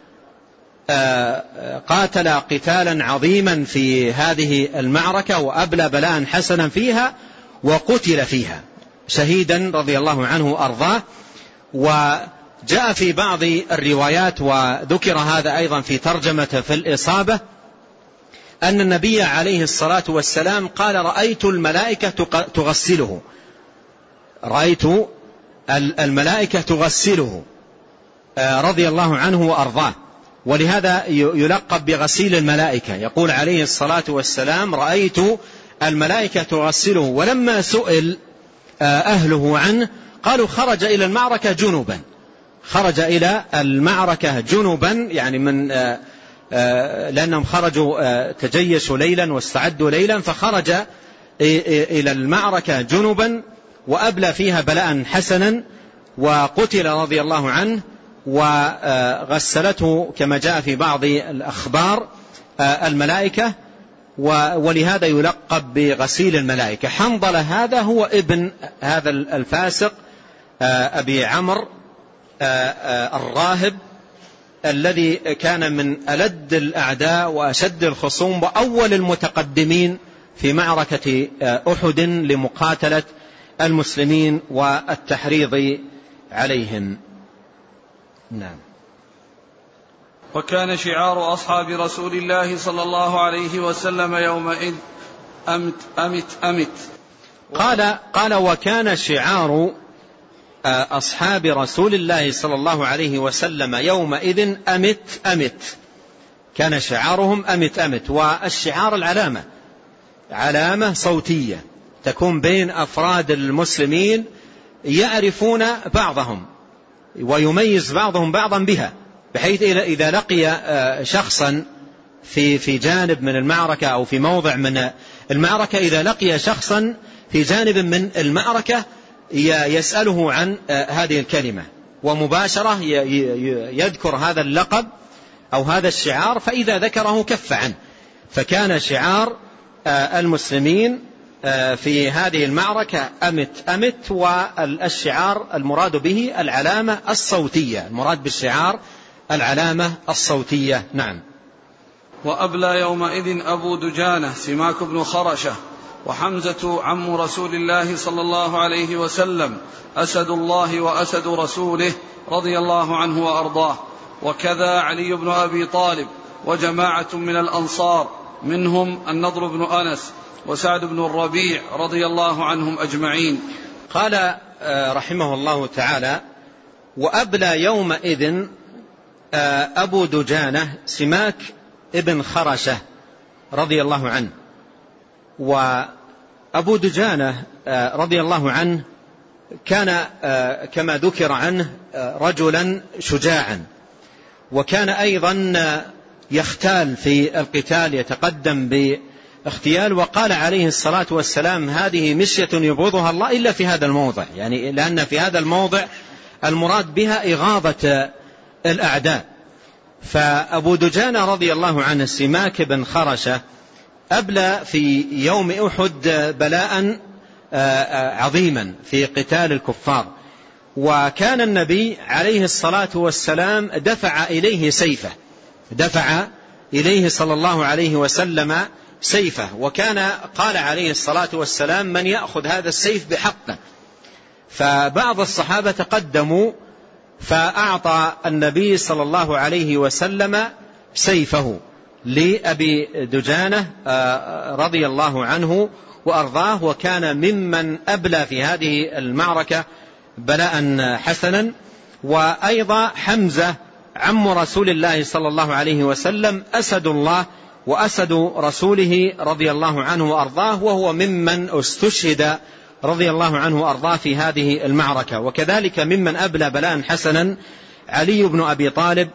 قاتل قتالا عظيما في هذه المعركة وأبلى بلاء حسنا فيها، وقتل فيها شهيدا رضي الله عنه وأرضاه. وجاء في بعض الروايات وذكر هذا أيضا في ترجمة في الإصابة أن النبي عليه الصلاة والسلام قال رأيت الملائكة تغسله رأيت الملائكة تغسله رضي الله عنه وأرضاه، ولهذا يلقب بغسيل الملائكة. يقول عليه الصلاة والسلام رأيت الملائكة تغسله. ولما سئل أهله عنه قالوا خرج إلى المعركة جنوبا خرج إلى المعركة جنوبا يعني من لأنهم خرجوا تجيشوا ليلا واستعدوا ليلا، فخرج إلى المعركة جنوبا وأبلى فيها بلاء حسنا وقتل رضي الله عنه، وغسلته كما جاء في بعض الأخبار الملائكة، ولهذا يلقب بغسيل الملائكة. حنظلة هذا هو ابن هذا الفاسق أبي عمرو الراهب الذي كان من ألد الأعداء وأشد الخصوم وأول المتقدمين في معركة أحد لمقاتلة المسلمين والتحريض عليهم. نعم. وكان شعار أصحاب رسول الله صلى الله عليه وسلم يومئذ أمت أمت أمت. قال قال وكان شعار أصحاب رسول الله صلى الله عليه وسلم يومئذ أمت أمت، كان شعارهم أمت أمت. والشعار العلامة علامة صوتية تكون بين أفراد المسلمين يعرفون بعضهم ويميز بعضهم بعضا بها، بحيث إذا لقي شخصا في في جانب من المعركة أو في موضع من المعركة، إذا لقي شخصا في جانب من المعركة يسأله عن هذه الكلمة ومباشرة يذكر هذا اللقب أو هذا الشعار، فإذا ذكره كف عنه. فكان شعار المسلمين في هذه المعركة أمت أمت، والشعار المراد به العلامة الصوتية، المراد بالشعار العلامة الصوتية. نعم. وأبلى يومئذ أبو دجانة سماك بن خرشة وحمزة عم رسول الله صلى الله عليه وسلم أسد الله وأسد رسوله رضي الله عنه وأرضاه، وكذا علي بن أبي طالب وجماعة من الأنصار منهم النضر بن أنس وسعد بن الربيع رضي الله عنهم أجمعين. قال رحمه الله تعالى: وأبلى يومئذ أبو دجانة سماك ابن خرشة رضي الله عنه. وأبو دجانة رضي الله عنه كان كما ذكر عنه رجلا شجاعا، وكان أيضا يختال في القتال، يتقدم باختيال. وقال عليه الصلاة والسلام: هذه مشية يبغضها الله إلا في هذا الموضع، يعني لأن في هذا الموضع المراد بها إغاظة الأعداء. فأبو دجانة رضي الله عنه سماك بن خرشة أبلى في يوم أحد بلاء عظيما في قتال الكفار، وكان النبي عليه الصلاة والسلام دفع إليه سيفه، دفع إليه صلى الله عليه وسلم سيفه، وكان قال عليه الصلاة والسلام: من يأخذ هذا السيف بحقه. فبعض الصحابة تقدموا فأعطى النبي صلى الله عليه وسلم سيفه لأبي دجانة رضي الله عنه وأرضاه، وكان ممن أبلى في هذه المعركة بلاء حسنا. وأيضا حمزة عم رسول الله صلى الله عليه وسلم أسد الله وأسد رسوله رضي الله عنه وأرضاه، وهو ممن استشهد رضي الله عنه وأرضاه في هذه المعركة. وكذلك ممن أبلى بلاء حسنا علي بن أبي طالب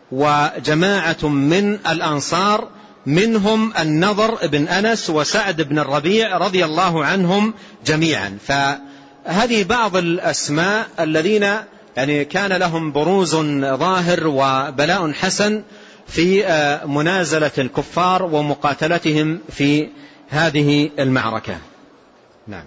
وجماعة من الأنصار، منهم النضر بن أنس وسعد بن الربيع رضي الله عنهم جميعا. فهذه بعض الأسماء الذين يعني كان لهم بروز ظاهر وبلاء حسن في منازلة الكفار ومقاتلتهم في هذه المعركة. نعم.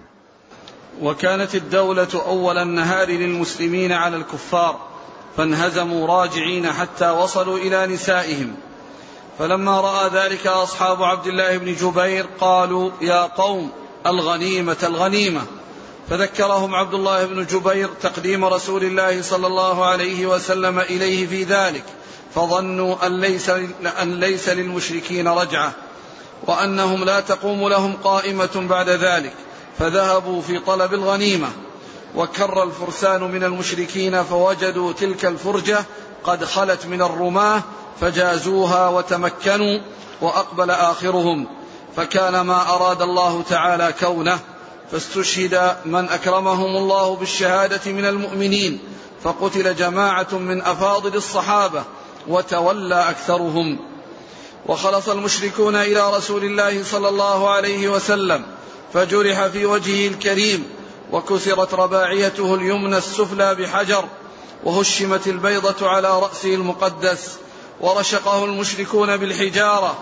وكانت الدولة أول النهار للمسلمين على الكفار، فانهزموا راجعين حتى وصلوا إلى نسائهم. فلما رأى ذلك أصحاب عبد الله بن جبير قالوا: يا قوم، الغنيمة الغنيمة. فذكرهم عبد الله بن جبير تقديم رسول الله صلى الله عليه وسلم إليه في ذلك، فظنوا أن ليس, أن ليس للمشركين رجعة، وأنهم لا تقوم لهم قائمة بعد ذلك، فذهبوا في طلب الغنيمة. وكر الفرسان من المشركين فوجدوا تلك الفرجة قد خلت من الرماة، فجازوها وتمكنوا، وأقبل آخرهم، فكان ما أراد الله تعالى كونه، فاستشهد من أكرمهم الله بالشهادة من المؤمنين، فقتل جماعة من أفاضل الصحابة وتولى أكثرهم. وخلص المشركون إلى رسول الله صلى الله عليه وسلم، فجرح في وجهه الكريم، وكسرت رباعيته اليمنى السفلى بحجر، وهشمت البيضة على رأسه المقدس، ورشقه المشركون بالحجارة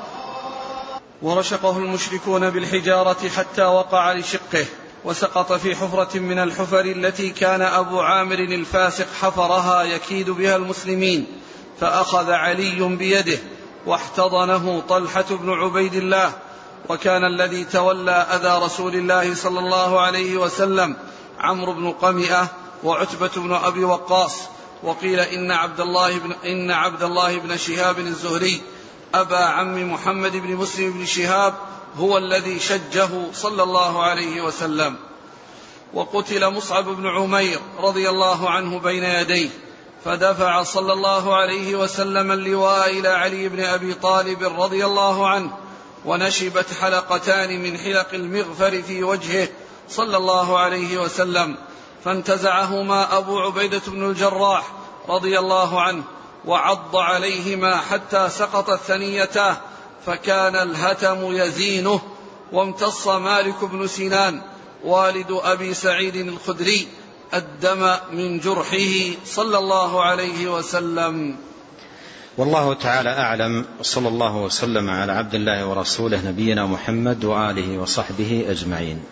ورشقه المشركون بالحجارة حتى وقع لشقه، وسقط في حفرة من الحفر التي كان أبو عامر الفاسق حفرها يكيد بها المسلمين، فأخذ علي بيده واحتضنه طلحة بن عبيد الله. وكان الذي تولى أذى رسول الله صلى الله عليه وسلم عمرو بن قمئة وعتبة بن أبي وقاص. وقيل إن عبد الله بن, إن عبد الله بن شهاب الزهري أبا عم محمد بن مسلم بن شهاب هو الذي شجه صلى الله عليه وسلم. وقتل مصعب بن عمير رضي الله عنه بين يديه، فدفع صلى الله عليه وسلم اللواء إلى علي بن أبي طالب رضي الله عنه، ونشبت حلقتان من حلق المغفر في وجهه صلى الله عليه وسلم، فانتزعهما أبو عبيدة بن الجراح رضي الله عنه، وعض عليهما حتى سقطت ثنيتاه، فكان الهتم يزينه. وامتص مالك بن سنان والد أبي سعيد الخدري الدم من جرحه صلى الله عليه وسلم. والله تعالى أعلم، صلى الله وسلم على عبد الله ورسوله نبينا محمد وآله وصحبه أجمعين.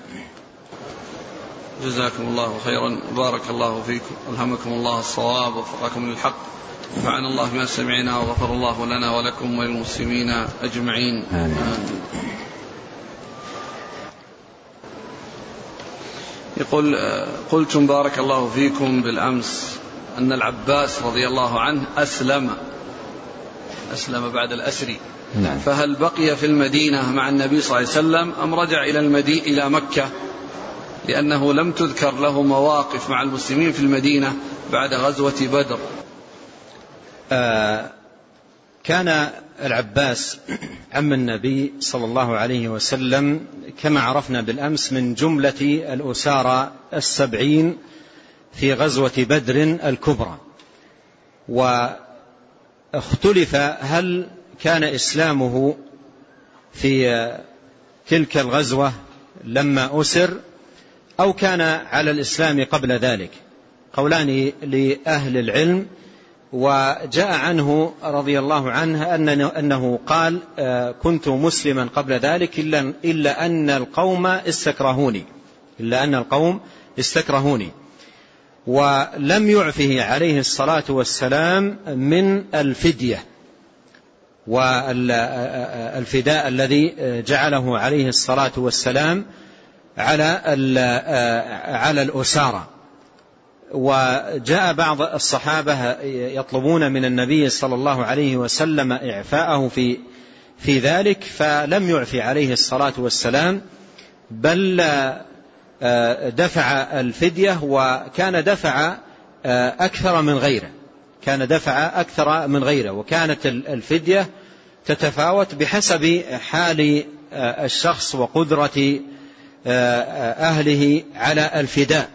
جزاكم الله خيرا، بارك الله فيكم، ألهمكم الله الصواب ووفقكم للحق، نفعنا الله بما سمعنا، وغفر الله لنا ولكم وللمسلمين أجمعين. آمين. يقول: قلتم بارك الله فيكم بالأمس أن العباس رضي الله عنه أسلم أسلم بعد الأسر، نعم. فهل بقي في المدينة مع النبي صلى الله عليه وسلم أم رجع إلى المدينة إلى مكة؟ لأنه لم تذكر له مواقف مع المسلمين في المدينة بعد غزوة بدر؟ آه كان العباس عم النبي صلى الله عليه وسلم كما عرفنا بالأمس من جملة الأسارى السبعين في غزوة بدر الكبرى، واختلف هل كان إسلامه في تلك الغزوة لما أسر أو كان على الإسلام قبل ذلك، قولان لأهل العلم. وجاء عنه رضي الله عنه أنه قال كنت مسلما قبل ذلك إلا, إلا أن القوم استكرهوني إلا أن القوم استكرهوني ولم يعفه عليه الصلاة والسلام من الفدية والفداء الذي جعله عليه الصلاة والسلام على على الأسارى. وجاء بعض الصحابة يطلبون من النبي صلى الله عليه وسلم إعفاءه في في ذلك، فلم يعفي عليه الصلاة والسلام، بل دفع الفدية، وكان دفع أكثر من غيره كان دفع أكثر من غيره وكانت الفدية تتفاوت بحسب حال الشخص وقدرة أهله على الفداء.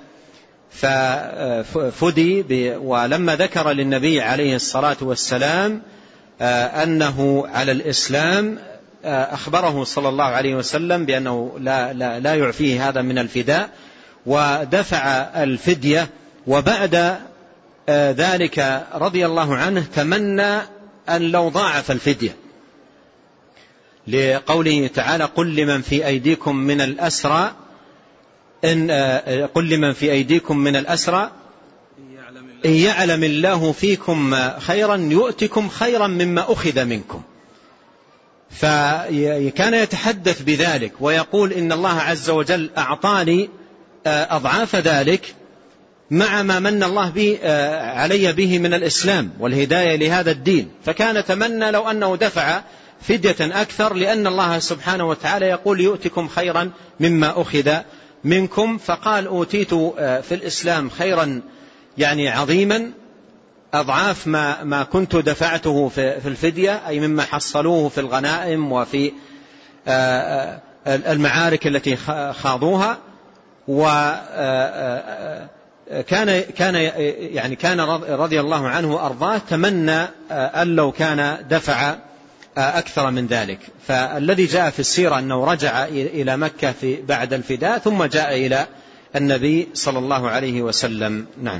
ففدي، ولما ذكر للنبي عليه الصلاة والسلام أنه على الإسلام أخبره صلى الله عليه وسلم بأنه لا, لا, لا يعفيه هذا من الفداء ودفع الفدية. وبعد ذلك رضي الله عنه تمنى أن لو ضاعف الفدية، لقوله تعالى قل لمن في أيديكم من الأسرى إن قل لمن في أيديكم من الأسرى إن يعلم الله فيكم خيرا يؤتكم خيرا مما أخذ منكم. فكان يتحدث بذلك ويقول إن الله عز وجل أعطاني أضعاف ذلك مع ما من الله به علي به من الإسلام والهداية لهذا الدين. فكان تمنى لو أنه دفع فدية أكثر، لأن الله سبحانه وتعالى يقول يؤتكم خيرا مما أخذ منكم. فقال أوتيت في الإسلام خيرا يعني عظيما أضعاف ما, ما كنت دفعته في الفدية، أي مما حصلوه في الغنائم وفي المعارك التي خاضوها. وكان كان يعني كان رضي الله عنه أرضاه تمنى أن لو كان دفع أكثر من ذلك. فالذي جاء في السيرة أنه رجع إلى مكة في بعد الفداء ثم جاء إلى النبي صلى الله عليه وسلم. نعم.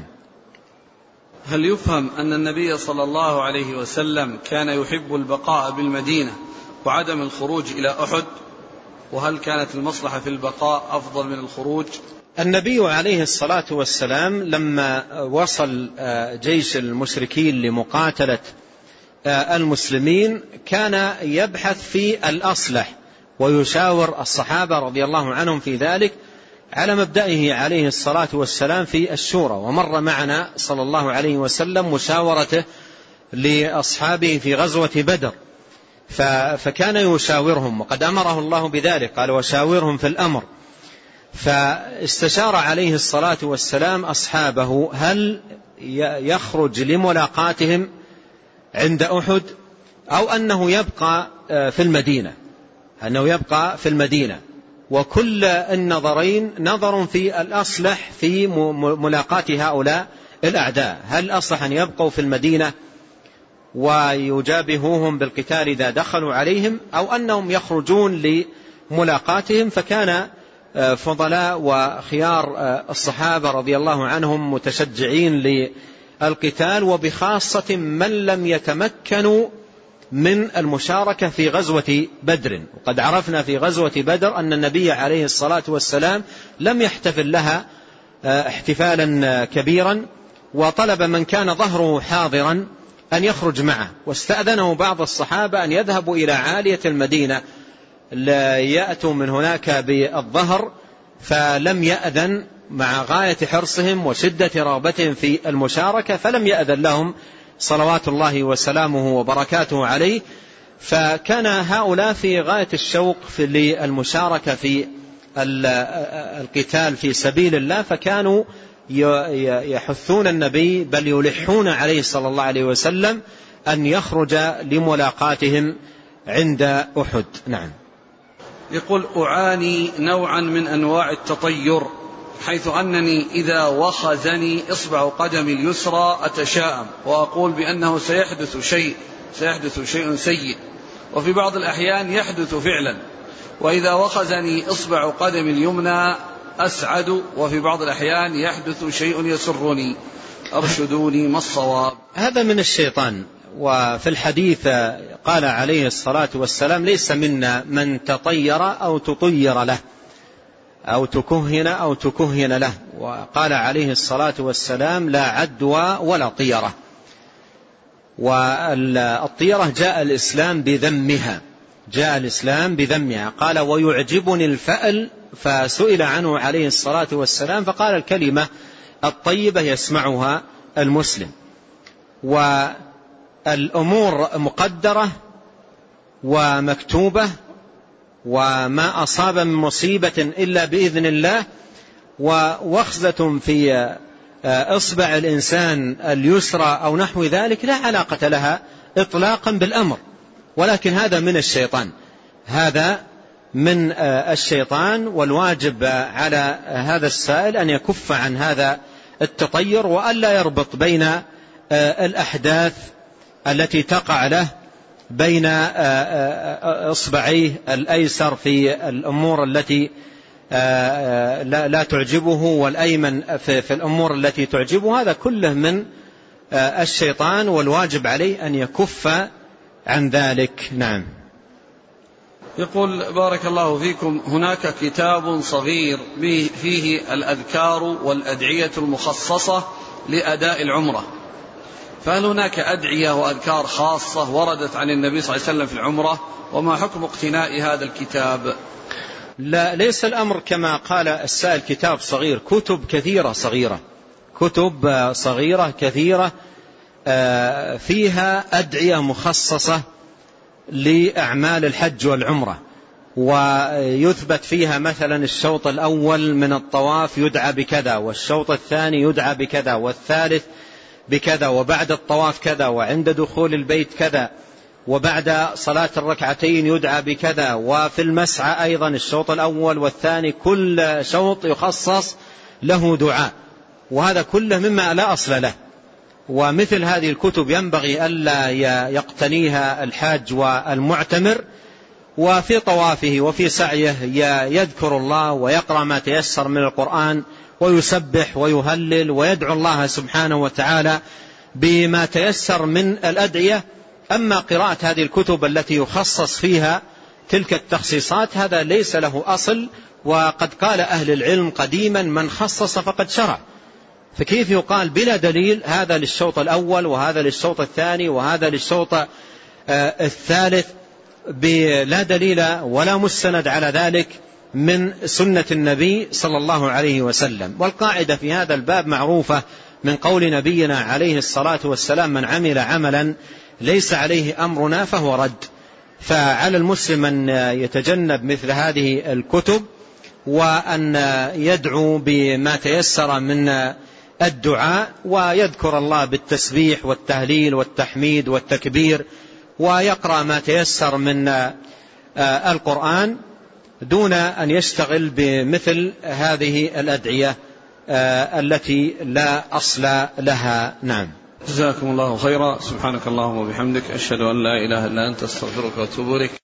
هل يفهم أن النبي صلى الله عليه وسلم كان يحب البقاء بالمدينة وعدم الخروج إلى أحد؟ وهل كانت المصلحة في البقاء أفضل من الخروج؟ النبي عليه الصلاة والسلام لما وصل جيش المشركين لمقاتلة المسلمين كان يبحث في الأصلح ويشاور الصحابة رضي الله عنهم في ذلك على مبدئه عليه الصلاة والسلام في الشورى. ومر معنا صلى الله عليه وسلم مشاورته لأصحابه في غزوة بدر، فكان يشاورهم وقد أمره الله بذلك، قال وشاورهم في الأمر. فاستشار عليه الصلاة والسلام أصحابه هل يخرج لملاقاتهم عند أحد أو أنه يبقى في المدينة أنه يبقى في المدينة وكل النظرين نظر في الأصلح في ملاقاة هؤلاء الأعداء. هل أصلح أن يبقوا في المدينة ويجابهوهم بالقتال إذا دخلوا عليهم أو أنهم يخرجون لملاقاتهم؟ فكان فضلاء وخيار الصحابة رضي الله عنهم متشجعين للقتال، وبخاصة من لم يتمكنوا من المشاركة في غزوة بدر. وقد عرفنا في غزوة بدر أن النبي عليه الصلاة والسلام لم يحتفل لها احتفالا كبيرا، وطلب من كان ظهره حاضرا أن يخرج معه، واستأذنه بعض الصحابة أن يذهبوا إلى عالية المدينة لا يأتوا من هناك بالظهر، فلم يأذن مع غاية حرصهم وشدة رغبتهم في المشاركة، فلم يأذن لهم صلوات الله وسلامه وبركاته عليه. فكان هؤلاء في غاية الشوق في المشاركة في القتال في سبيل الله فكانوا يحثون النبي بل يلحون عليه صلى الله عليه وسلم أن يخرج لملاقاتهم عند أحد. نعم. يقول أعاني نوعا من أنواع التطير، حيث أنني إذا وخزني إصبع قدمي اليسرى أتشاءم وأقول بأنه سيحدث شيء سيحدث شيء سيء، وفي بعض الأحيان يحدث فعلا، وإذا وخزني إصبع قدمي اليمنى أسعد، وفي بعض الأحيان يحدث شيء يسرني، أرشدوني ما الصواب؟ هذا من الشيطان. وفي الحديث قال عليه الصلاة والسلام ليس منا من تطير أو تطير له أو تكهن أو تكهن له، وقال عليه الصلاة والسلام لا عدوى ولا طيرة. والطيرة جاء الإسلام بذمها جاء الإسلام بذمها قال ويعجبني الفأل، فسئل عنه عليه الصلاة والسلام فقال الكلمة الطيبة يسمعها المسلم. والأمور مقدرة ومكتوبة، وما أصاب من مصيبة إلا بإذن الله، ووخزة في إصبع الإنسان اليسرى أو نحو ذلك لا علاقة لها إطلاقا بالأمر، ولكن هذا من الشيطان هذا من الشيطان. والواجب على هذا السائل أن يكف عن هذا التطير، وألا يربط بين الأحداث التي تقع له بين إصبعيه الأيسر في الأمور التي لا تعجبه والأيمن في الأمور التي تعجبه، هذا كله من الشيطان، والواجب عليه أن يكف عن ذلك. نعم. يقول بارك الله فيكم، هناك كتاب صغير فيه الأذكار والأدعية المخصصة لأداء العمرة، فهل هناك أدعية وأذكار خاصة وردت عن النبي صلى الله عليه وسلم في العمرة؟ وما حكم اقتناء هذا الكتاب؟ لا، ليس الأمر كما قال السائل كتاب صغير، كتب كثيرة صغيرة كتب صغيرة كثيرة فيها أدعية مخصصة لأعمال الحج والعمرة، ويثبت فيها مثلا الشوط الأول من الطواف يدعى بكذا، والشوط الثاني يدعى بكذا، والثالث بكذا، وبعد الطواف كذا، وعند دخول البيت كذا، وبعد صلاة الركعتين يدعى بكذا، وفي المسعى أيضا الشوط الأول والثاني كل شوط يخصص له دعاء، وهذا كله مما لا أصل له. ومثل هذه الكتب ينبغي ألا يقتنيها الحاج والمعتمر، وفي طوافه وفي سعيه يذكر الله ويقرأ ما تيسر من القرآن ويسبح ويهلل ويدعو الله سبحانه وتعالى بما تيسر من الأدعية. أما قراءة هذه الكتب التي يخصص فيها تلك التخصيصات هذا ليس له أصل، وقد قال أهل العلم قديما من خصص فقد شرع، فكيف يقال بلا دليل هذا للشوط الأول وهذا للشوط الثاني وهذا للشوط الثالث بلا دليل ولا مستند على ذلك من سنة النبي صلى الله عليه وسلم. والقاعدة في هذا الباب معروفة من قول نبينا عليه الصلاة والسلام من عمل عملا ليس عليه أمرنا فهو رد. فعلى المسلم أن يتجنب مثل هذه الكتب، وأن يدعو بما تيسر من الدعاء، ويذكر الله بالتسبيح والتهليل والتحميد والتكبير، ويقرأ ما تيسر من القرآن دون أن يشتغل بمثل هذه الأدعية التي لا أصل لها. نعم. جزاكم الله خيرا. سبحانك اللهم وبحمدك، أشهد أن لا إله إلا أنت، استغفرك وأتوب إليك.